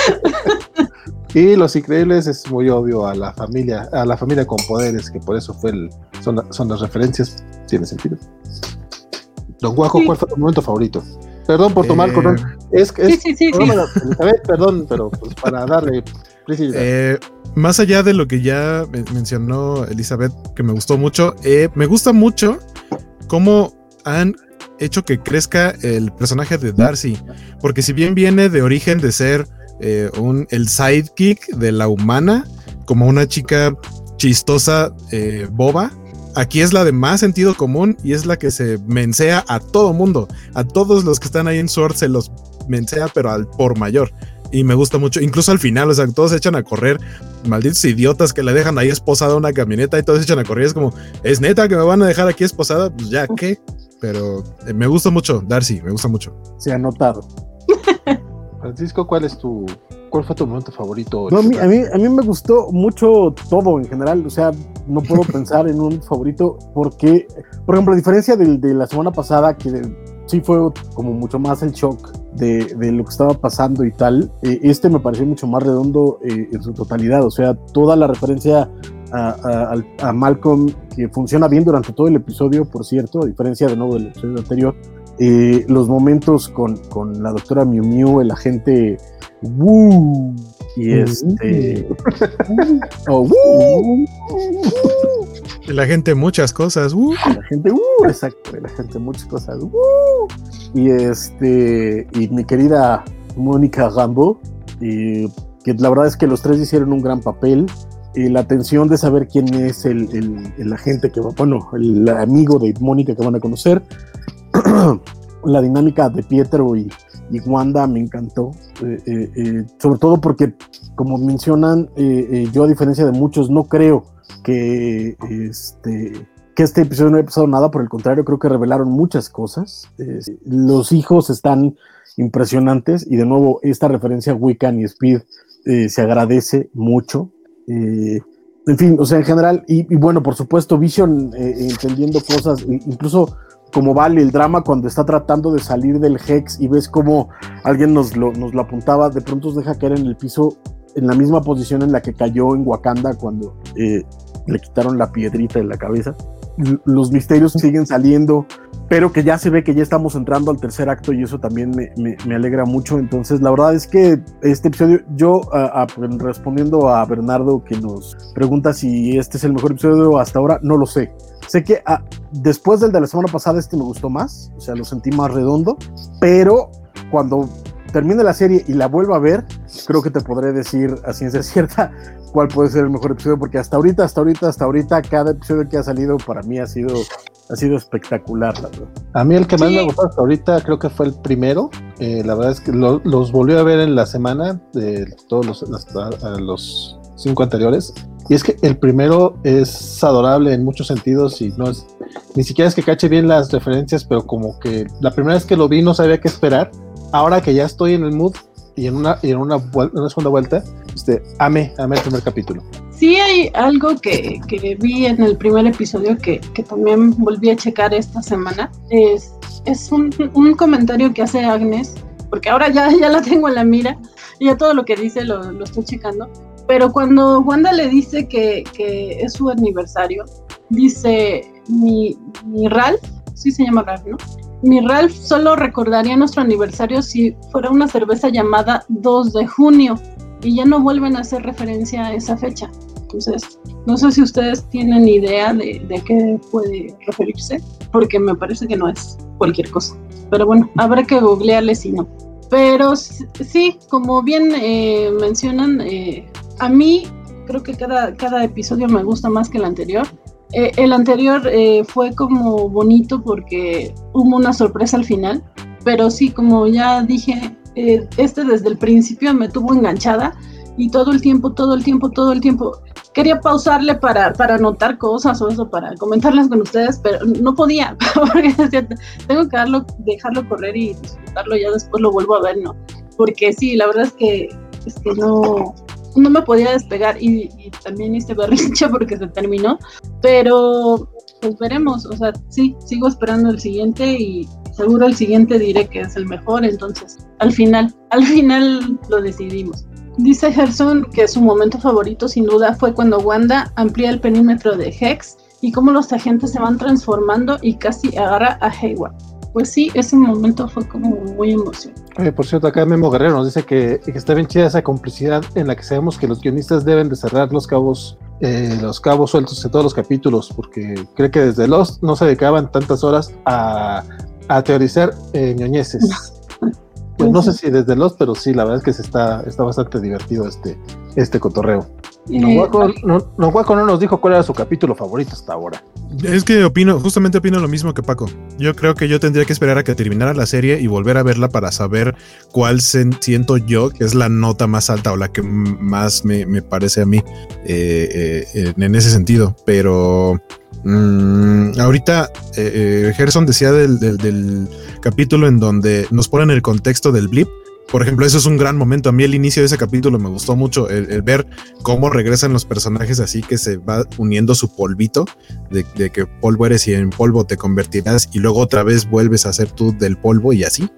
Y Los Increíbles es muy obvio a la familia, a la familia con poderes, que por eso fue el, son, son las referencias. Tiene sentido. Don Guajo, Sí. ¿cuál fue tu momento favorito? Perdón por tomar Eh, con Es que Sí, es sí, sí, sí. programa de Elizabeth, perdón, pero pues para darle precisidad. Eh, más allá de lo que ya men- mencionó Elizabeth, que me gustó mucho, eh, me gusta mucho cómo han hecho que crezca el personaje de Darcy, porque si bien viene de origen de ser eh, un, el sidekick de la humana, como una chica chistosa, eh, boba, aquí es la de más sentido común y es la que se mensea a todo mundo, a todos los que están ahí en Sword se los mensea, pero al por mayor. Y me gusta mucho, incluso al final, o sea, todos se echan a correr, malditos idiotas que le dejan ahí esposada una camioneta y todos se echan a correr, es como, ¿es neta que me van a dejar aquí esposada? Pues ya, ¿qué? Pero eh, me gusta mucho, Darcy, me gusta mucho. Se ha notado. Francisco, ¿cuál es tu, cuál fue tu momento favorito? No, a, mí, a, mí, a mí me gustó mucho todo en general, o sea, no puedo pensar en un favorito porque, por ejemplo, a diferencia del, de la semana pasada, que de, sí fue como mucho más el shock de, de lo que estaba pasando y tal, eh, este me pareció mucho más redondo eh, en su totalidad, o sea, toda la referencia a, a, a Malcolm, que funciona bien durante todo el episodio, por cierto, a diferencia de nuevo del episodio anterior, eh, los momentos con, con la doctora Miu Miu, el agente Woo, y este oh, Woo, Y la gente muchas cosas, uh. la gente uh, exacto, la gente muchas cosas uh, y este y mi querida Mónica Rambeau, y que la verdad es que los tres hicieron un gran papel. Y la tensión de saber quién es el, el, el agente que va, bueno, el amigo de Mónica que van a conocer. La dinámica de Pietro y, y Wanda me encantó, eh, eh, eh, sobre todo porque, como mencionan, eh, eh, yo a diferencia de muchos no creo que este, que este episodio no haya pasado nada, por el contrario, creo que revelaron muchas cosas. Eh, los hijos están impresionantes y de nuevo esta referencia a Wiccan y Speed eh, se agradece mucho. Eh, en fin, o sea, en general, y, y bueno, por supuesto, Vision eh, entendiendo cosas, incluso como vale el drama cuando está tratando de salir del Hex y ves como alguien nos lo, nos lo apuntaba, de pronto se deja caer en el piso en la misma posición en la que cayó en Wakanda cuando eh, le quitaron la piedrita en la cabeza. L- los misterios siguen saliendo, pero que ya se ve que ya estamos entrando al tercer acto y eso también me, me, me alegra mucho. Entonces la verdad es que este episodio, yo a, a, respondiendo a Bernardo que nos pregunta si este es el mejor episodio hasta ahora, no lo sé. Sé que ah, después del de la semana pasada este me gustó más, o sea, lo sentí más redondo, pero cuando termine la serie y la vuelva a ver, creo que te podré decir a ciencia cierta cuál puede ser el mejor episodio, porque hasta ahorita, hasta ahorita, hasta ahorita, cada episodio que ha salido para mí ha sido, ha sido espectacular, la verdad. A mí el que más Sí. me gustó hasta ahorita creo que fue el primero. Eh, la verdad es que lo, los volví a ver en la semana de todos los, los, los cinco anteriores. Y es que el primero es adorable en muchos sentidos y no es, ni siquiera es que cache bien las referencias, pero como que la primera vez que lo vi no sabía qué esperar. Ahora que ya estoy en el mood y en una, y en una, vuel- una segunda vuelta, este, amé, amé el primer capítulo. Sí hay algo que, que vi en el primer episodio que, que también volví a checar esta semana. Es, es un, un comentario que hace Agnes, porque ahora ya, ya la tengo en la mira y ya todo lo que dice lo, lo estoy checando. Pero cuando Wanda le dice que, que es su aniversario, dice, mi, mi Ralph, sí se llama Ralph, ¿no? Mi Ralph solo recordaría nuestro aniversario si fuera una cerveza llamada dos de junio y ya no vuelven a hacer referencia a esa fecha. Entonces, no sé si ustedes tienen idea de, de qué puede referirse, porque me parece que no es cualquier cosa. Pero bueno, habrá que googlearle si no. Pero sí, como bien eh, mencionan, eh, a mí creo que cada, cada episodio me gusta más que el anterior. Eh, el anterior eh, fue como bonito porque hubo una sorpresa al final, pero sí, como ya dije, eh, este desde el principio me tuvo enganchada y todo el tiempo, todo el tiempo, todo el tiempo quería pausarle para, para anotar cosas o eso, para comentarlas con ustedes, pero no podía, porque decía, tengo que dejarlo, dejarlo correr y disfrutarlo, ya después lo vuelvo a ver, ¿no? Porque sí, la verdad es que, es que no... no me podía despegar y, y también hice berrinche porque se terminó, pero pues veremos, o sea, sí, sigo esperando el siguiente y seguro el siguiente diré que es el mejor, entonces al final, al final lo decidimos. Dice Gerson que su momento favorito sin duda fue cuando Wanda amplía el perímetro de Hex y cómo los agentes se van transformando y casi agarra a Hayward. pues sí, ese momento fue como muy emocionante. Oye, por cierto, acá Memo Guerrero nos dice que, que está bien chida esa complicidad en la que sabemos que los guionistas deben de cerrar los cabos eh, los cabos sueltos en todos los capítulos, porque cree que desde Lost no se dedicaban tantas horas a, a teorizar eh, ñoñeces. Pues no sé si desde Lost, pero sí, la verdad es que se está, está bastante divertido este, este cotorreo. Eh, Noguaco no, Noguaco no nos dijo cuál era su capítulo favorito hasta ahora. Es que opino, justamente opino lo mismo que Paco. Yo creo que yo tendría que esperar a que terminara la serie y volver a verla para saber cuál se, siento yo que es la nota más alta o la que m- más me, me parece a mí eh, eh, en ese sentido. Pero mmm, ahorita eh, eh, Gerson decía del, del, del capítulo en donde nos ponen el contexto del blip. Por ejemplo, eso es un gran momento. A mí el inicio de ese capítulo me gustó mucho, el, el ver cómo regresan los personajes así, que se va uniendo su polvito, de, de que polvo eres y en polvo te convertirás, y luego otra vez vuelves a ser tú del polvo y así.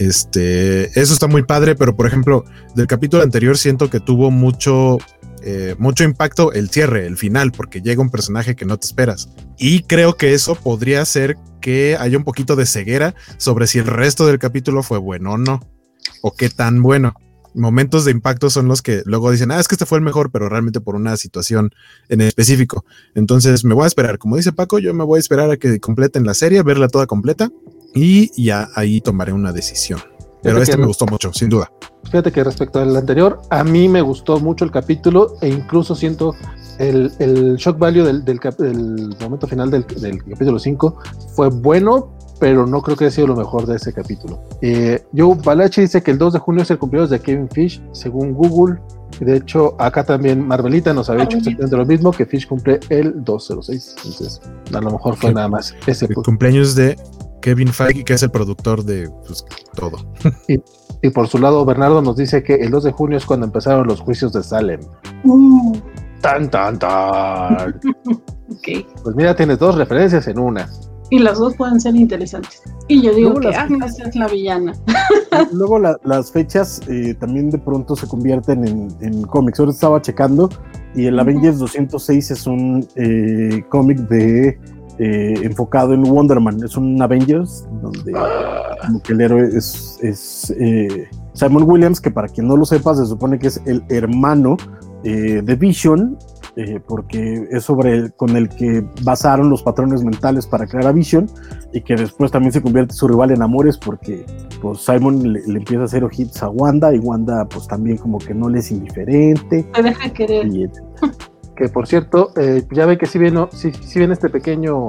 Este, eso está muy padre, pero por ejemplo, del capítulo anterior siento que tuvo mucho, eh, mucho impacto el cierre, el final, porque llega un personaje que no te esperas. Y creo que eso podría hacer que haya un poquito de ceguera sobre si el resto del capítulo fue bueno o no. O qué tan bueno. Momentos de impacto son los que luego dicen, ah, es que este fue el mejor, pero realmente por una situación en específico. Entonces me voy a esperar, como dice Paco, yo me voy a esperar a que completen la serie, verla toda completa y ya ahí tomaré una decisión. Pero este me gustó mucho, sin duda. Fíjate que respecto al anterior, a mí me gustó mucho el capítulo e incluso siento el, el shock value del, del, cap, del momento final del, del capítulo cinco fue bueno, pero no creo que haya sido lo mejor de ese capítulo. Eh, Joe Balachi dice que el dos de junio es el cumpleaños de Kevin Fish, según Google. De hecho, acá también Marvelita nos había dicho exactamente lo mismo, que Fish cumple el dos cero seis. Entonces, a lo mejor fue nada más ese. El cumpleaños de Kevin Feige, que es el productor de pues, todo. Y, y por su lado, Bernardo nos dice que el dos de junio es cuando empezaron los juicios de Salem. Uh. Tan, tan, tan. Okay. Pues mira, tienes dos referencias en una. Y las dos pueden ser interesantes. Y yo digo Luego que las- Agnes es la villana. Luego la- las fechas eh, también de pronto se convierten en, en cómics. Ahora estaba checando y el Ujú. Avengers doscientos seis es un eh, cómic de eh, enfocado en Wonder Man. Es un Avengers donde como que el héroe es, es eh, Simon Williams, que para quien no lo sepa se supone que es el hermano eh, de Vision, eh, porque es sobre el, con el que basaron los patrones mentales para crear a Vision, y que después también se convierte en su rival en amores porque pues Simon le, le empieza a hacer ojitos a Wanda, y Wanda pues también como que no le es indiferente. Te deja querer. Y, Que por cierto, eh, ya ve que si viene, si, si viene este pequeño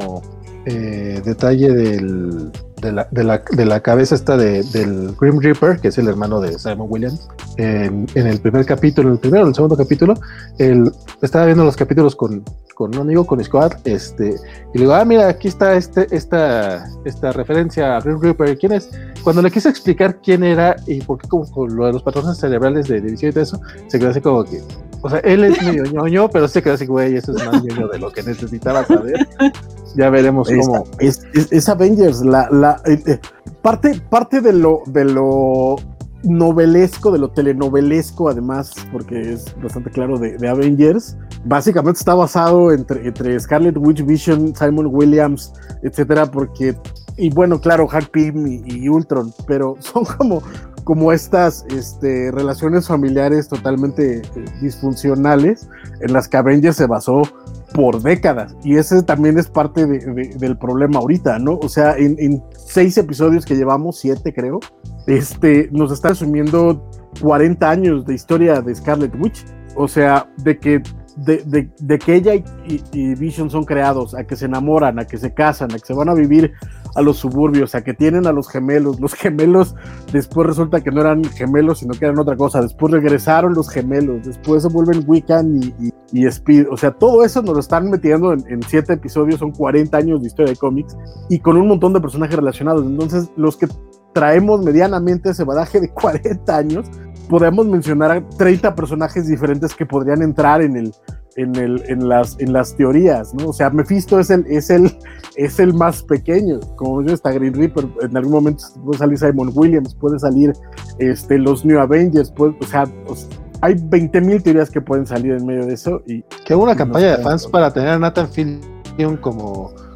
eh, detalle del, de, la, de, la, de la cabeza esta de, del Grim Reaper, que es el hermano de Simon Williams, en, en el primer capítulo, en el primero, en el segundo capítulo, el, estaba viendo los capítulos con, con un amigo, con Squad, este, y le digo, ah, mira, aquí está este, esta, esta referencia a Grim Reaper, ¿quién es? Cuando le quise explicar quién era y por qué como con lo de los patrones cerebrales de división y todo eso, se quedó así como que, o sea, él es medio ñoño, pero se quedó así, güey, eso es más ñoño de lo que necesitaba saber. Ya veremos cómo. Es, es, es Avengers, la, la eh, eh, parte, parte de lo de lo novelesco, de lo telenovelesco, además, porque es bastante claro de, de Avengers, básicamente está basado entre, entre Scarlet Witch, Vision, Simon Williams, etcétera, porque, y bueno, claro, Hank Pym y, y Ultron, pero son como, como estas este, relaciones familiares totalmente eh, disfuncionales en las que Avengers se basó por décadas, y ese también es parte de, de, del problema ahorita, ¿no? O sea, en, en seis episodios que llevamos, siete creo, este, nos está resumiendo cuarenta años de historia de Scarlet Witch, o sea, de que de, de, de que ella y, y, y Vision son creados, a que se enamoran, a que se casan, a que se van a vivir a los suburbios, a que tienen a los gemelos, los gemelos después resulta que no eran gemelos, sino que eran otra cosa, después regresaron los gemelos, después se vuelven Wiccan y, y, y Speed, o sea, todo eso nos lo están metiendo en, en siete episodios, son cuarenta años de historia de cómics, y con un montón de personajes relacionados, entonces los que traemos medianamente ese badaje de cuarenta años, podemos mencionar a treinta personajes diferentes que podrían entrar en el en el en las en las teorías, ¿no? O sea, Mephisto es el es el es el más pequeño, como yo está Green Reaper, en algún momento puede salir Simon Williams, puede salir este los New Avengers, puede, o sea, pues, hay veinte mil teorías que pueden salir en medio de eso y Que hubo una no campaña sé. de fans para tener a Nathan Fillion como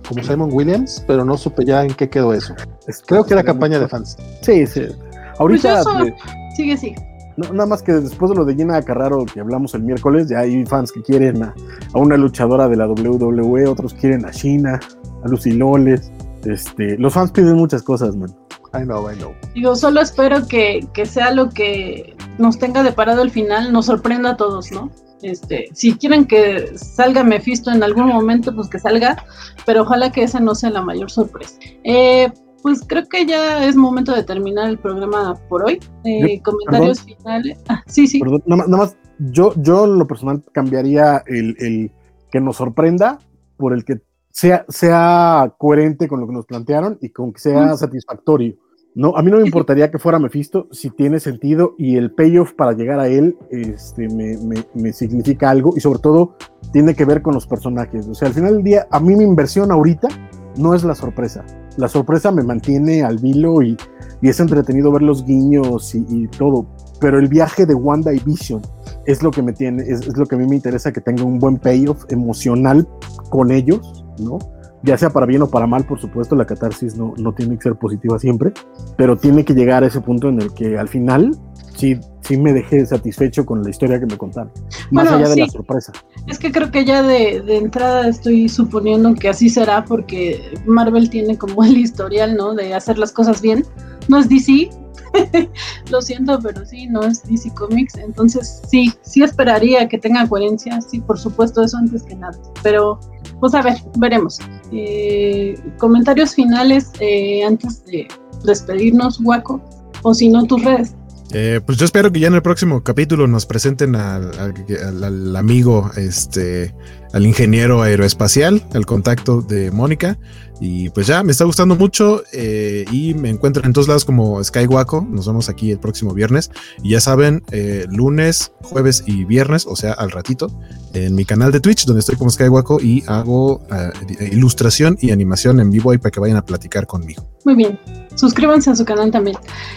como Simon Williams, pero no supe ya en qué quedó eso. Creo que era campaña de fans. Sí, sí. Ahorita, Pues eso, eh, sigue, sigue. no, nada más que después de lo de Gina Carraro que hablamos el miércoles, ya hay fans que quieren a, a una luchadora de la doble u doble u E, otros quieren a Shina, a Lucy Loles. Este, los fans piden muchas cosas, man. I know, I know. Digo, solo espero que, que sea lo que nos tenga deparado el final, nos sorprenda a todos, ¿no? Este, si quieren que salga Mephisto en algún momento, pues que salga, pero ojalá que esa no sea la mayor sorpresa. Eh, pues creo que ya es momento de terminar el programa por hoy. Eh, Yo, comentarios perdón. finales. Ah, sí, sí. Perdón, nada más, nada más, yo, yo en lo personal cambiaría el, el que nos sorprenda por el que sea, sea coherente con lo que nos plantearon y con que sea Mm. satisfactorio. No, a mí no me importaría que fuera Mephisto si tiene sentido y el payoff para llegar a él este, me, me, me significa algo y sobre todo tiene que ver con los personajes. O sea, al final del día, a mí mi inversión ahorita no es la sorpresa. La sorpresa me mantiene al vilo y, y es entretenido ver los guiños y, y todo. Pero el viaje de Wanda y Vision es lo que me tiene, es, es lo que a mí me interesa, que tenga un buen payoff emocional con ellos, ¿no? Ya sea para bien o para mal, por supuesto, la catarsis no, no tiene que ser positiva siempre, pero tiene que llegar a ese punto en el que al final sí, sí me dejé satisfecho con la historia que me contaron, más Bueno, allá de sí. la sorpresa. Es que creo que ya de, de entrada estoy suponiendo que así será, porque Marvel tiene como el historial, ¿no? De hacer las cosas bien. No es D C, lo siento, pero sí, no es D C Comics. Entonces sí, sí esperaría que tenga coherencia, sí, por supuesto, eso antes que nada. Pero, pues a ver, veremos. Eh, comentarios finales eh, antes de despedirnos, Waco, o si no, tus redes. Eh, pues yo espero que ya en el próximo capítulo nos presenten al, al, al, al amigo, este, al ingeniero aeroespacial, el contacto de Mónica. Y pues ya, me está gustando mucho eh, y me encuentran en todos lados como Skywaco. Nos vemos aquí el próximo viernes. Y ya saben, eh, lunes, jueves y viernes, o sea, al ratito, en mi canal de Twitch, donde estoy como Skywaco y hago uh, ilustración y animación en vivo ahí para que vayan a platicar conmigo. Muy bien, suscríbanse a su canal también.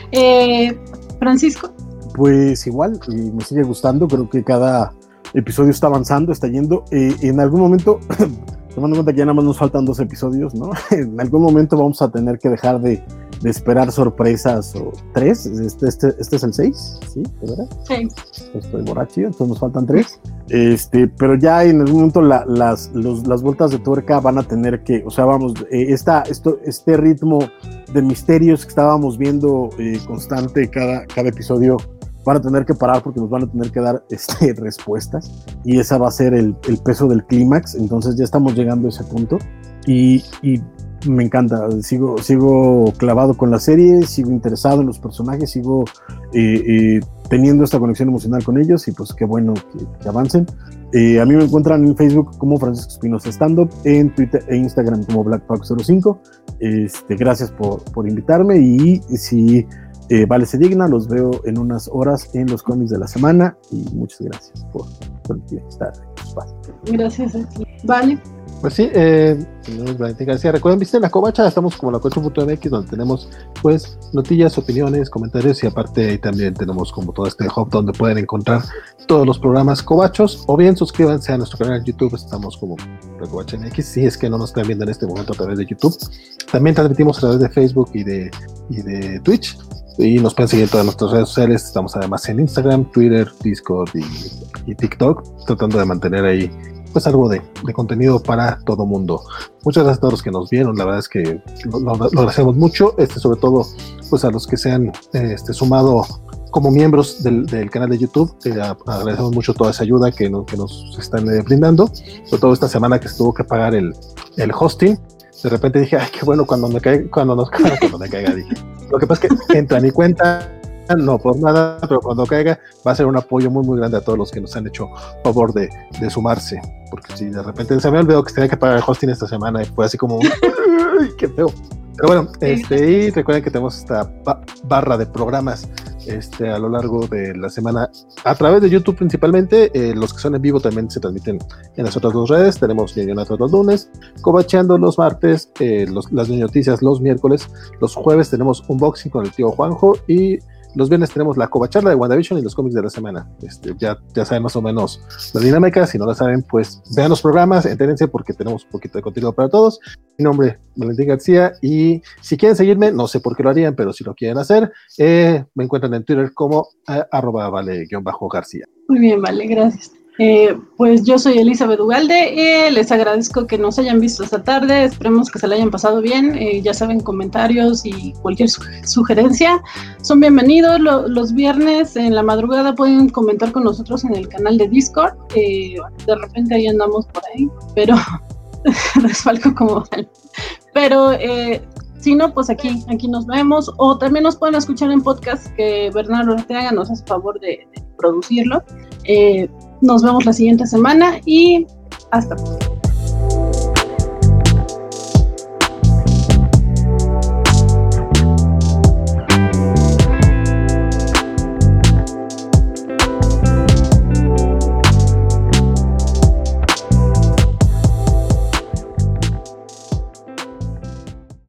Eh, Francisco. Pues igual, y me sigue gustando, creo que cada episodio está avanzando, está yendo. Eh, en algún momento, tomando en cuenta que ya nada más nos faltan dos episodios, ¿no? En algún momento vamos a tener que dejar de, de esperar sorpresas, o tres, este, este, este es el seis, ¿sí? ¿De verdad? Sí. Estoy borracho, entonces nos faltan tres. Este, pero ya en algún momento la, las, los, las vueltas de tuerca van a tener que, o sea, vamos, eh, esta, esto, este ritmo de misterios que estábamos viendo eh, constante cada, cada episodio, van a tener que parar porque nos van a tener que dar este, respuestas, y esa va a ser el, el peso del clímax. Entonces ya estamos llegando a ese punto y, y me encanta, sigo, sigo clavado con la serie, sigo interesado en los personajes, sigo eh, eh, teniendo esta conexión emocional con ellos, y pues qué bueno que, que avancen. Eh, a mí me encuentran en Facebook como Francisco Espinosa Stand Up, en Twitter e Instagram como Blackpack cero cinco. Este, gracias por, por invitarme, y, y si eh, Vale se digna, los veo en unas horas en los cómics de la semana, y muchas gracias por, por estar en espacio. Gracias a ti. Vale. Pues sí, eh, señor Valentín García, recuerden, viste la Covacha, estamos como la covacha punto m x, donde tenemos pues notillas, opiniones, comentarios, y aparte ahí también tenemos como todo este hub donde pueden encontrar todos los programas covachos, o bien suscríbanse a nuestro canal de YouTube, estamos como la Covacha M X, si es que no nos están viendo en este momento a través de YouTube. También transmitimos a través de Facebook y de, y de Twitch, y nos pueden seguir en todas nuestras redes sociales. Estamos además en Instagram, Twitter, Discord y, y TikTok, tratando de mantener ahí pues algo de, de contenido para todo mundo. Muchas gracias a todos los que nos vieron, la verdad es que lo, lo, lo agradecemos mucho, este, sobre todo pues a los que se han este, sumado como miembros del, del canal de YouTube. Eh, agradecemos mucho toda esa ayuda que, no, que nos están eh, brindando, sobre todo esta semana que se tuvo que pagar el, el hosting. De repente dije, ay, qué bueno, cuando me caiga, cuando nos caiga, cuando me caiga, dije. Lo que pasa es que entra a mi cuenta, no por nada, pero cuando caiga va a ser un apoyo muy muy grande a todos los que nos han hecho favor de, de sumarse, porque si de repente se me olvidó que tenía que pagar el hosting esta semana y fue así como ¡ay, qué feo! Pero bueno, este, y recuerden que tenemos esta ba- barra de programas este, a lo largo de la semana a través de YouTube principalmente. Eh, los que son en vivo también se transmiten en las otras dos redes. Tenemos Ñoñonatos los lunes, Covacheando los martes, eh, los, las noticias los miércoles, los jueves tenemos Unboxing con el tío Juanjo, y los viernes tenemos la covacharla de WandaVision y los cómics de la semana. Este, ya, ya saben más o menos la dinámica. Si no la saben, pues vean los programas, entérense porque tenemos un poquito de contenido para todos. Mi nombre es Valentín García y si quieren seguirme, no sé por qué lo harían, pero si lo quieren hacer, eh, me encuentran en Twitter como eh, arroba vale-garcía. Muy bien, vale, gracias. Eh, pues yo soy Elizabeth Ugalde, eh, les agradezco que nos hayan visto esta tarde, esperemos que se la hayan pasado bien, eh, ya saben, comentarios y cualquier su- sugerencia son bienvenidos. Lo, los viernes en la madrugada pueden comentar con nosotros en el canal de Discord, eh, de repente ahí andamos por ahí, pero desfalco como tal, pero eh, si no, pues aquí, aquí nos vemos, o también nos pueden escuchar en podcast que Bernardo Ortega nos hace favor de, de producirlo. eh, Nos vemos la siguiente semana y hasta pronto.